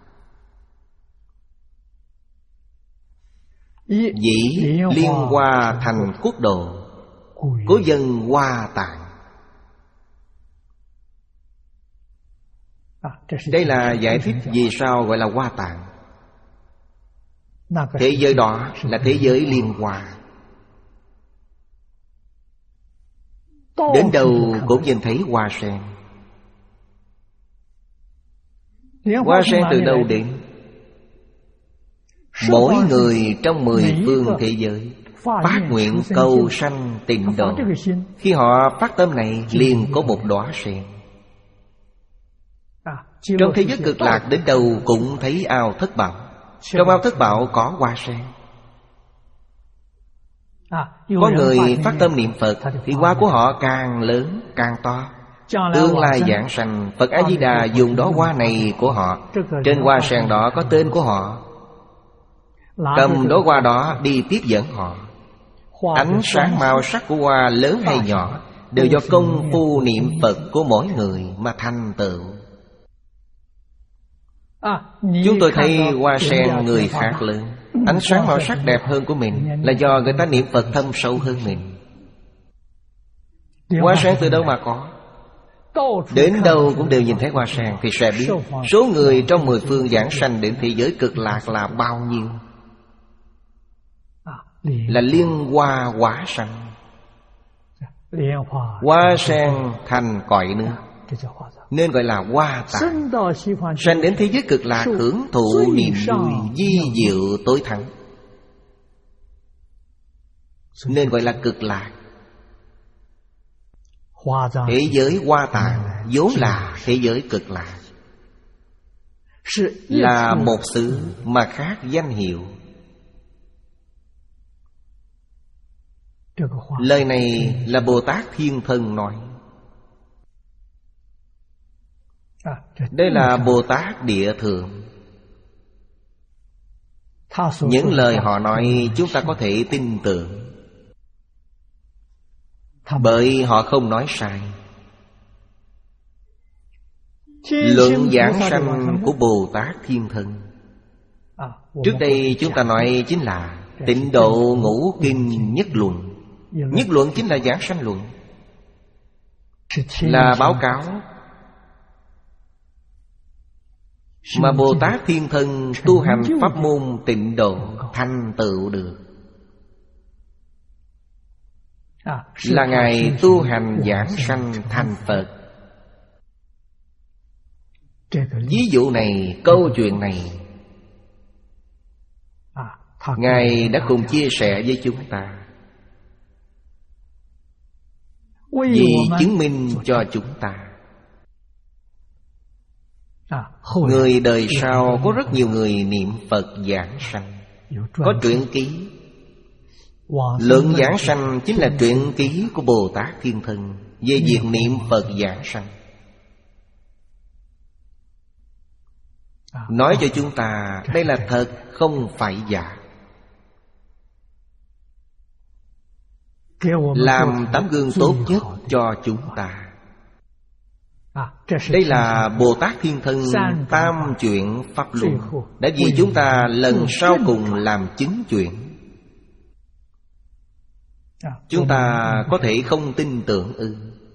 Dĩ Liên Hoa thành quốc độ, cố dân Hoa Tạng. Đây là giải thích vì sao gọi là Hoa Tạng. Thế giới đó là thế giới Liên Hoa. Đến đâu cũng nhìn thấy hoa sen. Hoa sen từ đâu đến? Mỗi người trong mười phương thế giới phát nguyện cầu sanh tịnh độ. Khi họ phát tâm này, liền có một đóa sen. Trong thế giới cực lạc đến đâu cũng thấy ao Thất Bảo. Trong ao Thất Bảo có hoa sen. Có người phát tâm niệm Phật thì hoa của họ càng lớn càng to. Tương lai giảng sanh, Phật A-di-đà dùng đó hoa này của họ. Trên hoa sen đó có tên của họ. Cầm đó hoa đó đi tiếp dẫn họ. Ánh sáng màu sắc của hoa lớn hay nhỏ đều do công phu niệm Phật của mỗi người mà thành tựu. Chúng tôi thấy hoa sen người khác lớn, ánh sáng màu sắc đẹp hơn của mình là do người ta niệm Phật thâm sâu hơn mình. Hoa sen từ đâu mà có? Đến đâu cũng đều nhìn thấy hoa sen thì sẽ biết số người trong mười phương giảng sanh đến thế giới cực lạc là bao nhiêu. Là liên hoa quả sanh. Hoa sen thành cõi nước nên gọi là Hoa Tạng. Sanh đến thế giới cực lạc hưởng thụ niềm vui vi diệu tối thắng nên gọi là cực lạc. Thế giới Hoa Tạng vốn là thế giới cực lạc, là một xứ mà khác danh hiệu. Lời này là Bồ Tát Thiên Thân nói. Đây là Bồ Tát Địa Thượng. Những lời họ nói chúng ta có thể tin tưởng, bởi họ không nói sai. Luận giảng sanh của Bồ Tát Thiên Thân trước đây chúng ta nói chính là Tịnh Độ Ngũ Kinh Nhất Luận. Nhất luận chính là giảng sanh luận, là báo cáo mà Bồ Tát Thiên Thân tu hành pháp môn tịnh độ thành tựu được. Là Ngài tu hành giảng sanh thành Phật. Ví dụ này, câu chuyện này Ngài đã cùng chia sẻ với chúng ta, vì chứng minh cho chúng ta Người đời sau có rất nhiều người niệm Phật giảng sanh. Có truyện ký. Luận giảng sanh chính là truyện ký của Bồ Tát Thiên Thân về việc niệm Phật giảng sanh. Nói cho chúng ta đây là thật, không phải giả. Làm tấm gương tốt nhất cho chúng ta. Đây là Bồ Tát Thiên Thân tam chuyện pháp luân, đã vì chúng ta lần sau cùng làm chứng chuyện. Chúng ta có thể không tin tưởng ư?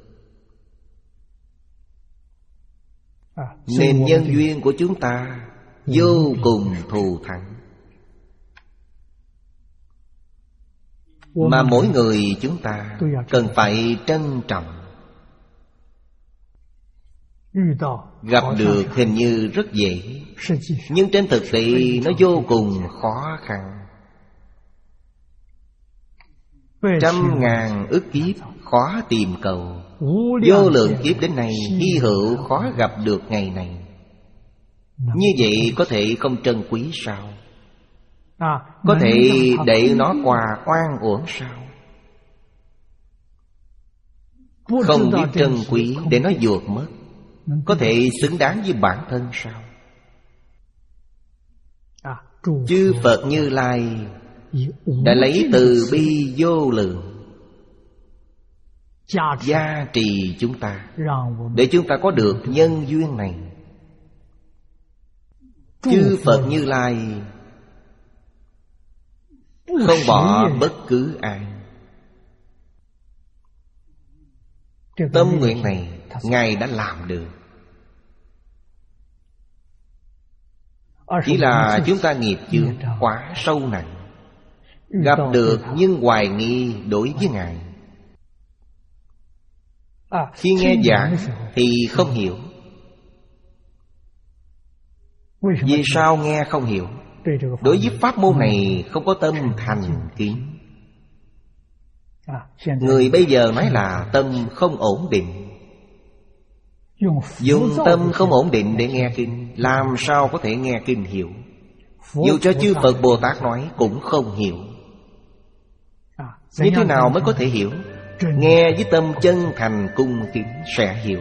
Nên nhân duyên của chúng ta vô cùng thù thắng, mà mỗi người chúng ta cần phải trân trọng. Gặp được hình như rất dễ, nhưng trên thực tế nó vô cùng khó khăn. Trăm ngàn ức kiếp khó tìm cầu, vô lượng kiếp đến nay hy hữu khó gặp được ngày này. Như vậy có thể không trân quý sao? Có thể để nó qua oan uổng sao? Không biết trân quý để nó vụt mất, có thể xứng đáng với bản thân sao? Chư Phật Như Lai đã lấy từ bi vô lượng gia trì chúng ta, để chúng ta có được nhân duyên này. Chư Phật Như Lai không bỏ bất cứ ai. Tâm nguyện này Ngài đã làm được. Chỉ là chúng ta nghiệp chướng quá sâu nặng, gặp được nhưng hoài nghi đối với Ngài. Khi nghe giảng thì không hiểu. Vì sao nghe không hiểu? Đối với pháp môn này không có tâm thành kính. Người bây giờ nói là tâm không ổn định. Dùng tâm không ổn định để nghe kinh, làm sao có thể nghe kinh hiểu? Dù cho chư Phật Bồ Tát nói cũng không hiểu. Như thế nào mới có thể hiểu? Nghe với tâm chân thành cung kính sẽ hiểu.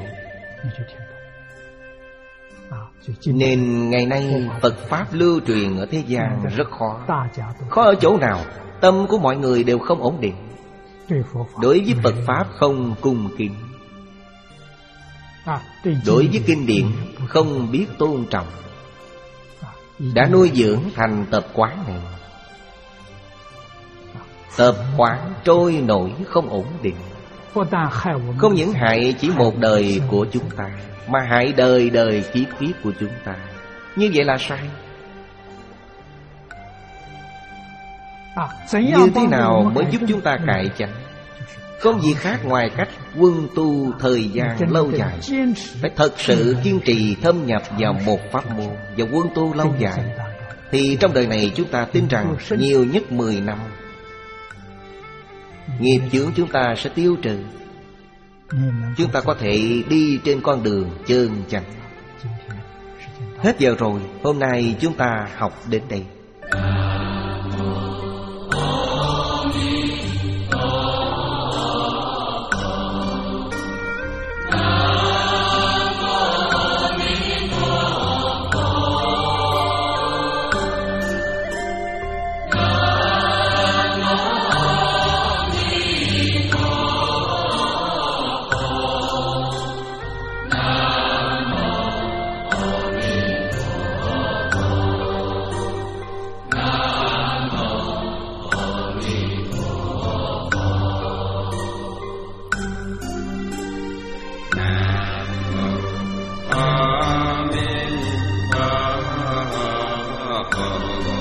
Nên ngày nay Phật Pháp lưu truyền ở thế gian rất khó. Khó ở chỗ nào? Tâm của mọi người đều không ổn định. Đối với Phật Pháp không cung kính, đối với kinh điển không biết tôn trọng, đã nuôi dưỡng thành tập quán này. Tập quán trôi nổi không ổn định, không những hại chỉ một đời của chúng ta, mà hại đời đời kiếp kiếp của chúng ta. Như vậy là sai. Như thế nào mới giúp chúng ta cải chánh? Không gì khác ngoài cách quân tu thời gian lâu dài. Phải thật sự kiên trì thâm nhập vào một pháp môn và quân tu lâu dài, thì trong đời này chúng ta tin rằng nhiều nhất mười năm nghiệp chướng chúng ta sẽ tiêu trừ. Chúng ta có thể đi trên con đường chân chánh. Hết giờ rồi, hôm nay chúng ta học đến đây. Amen.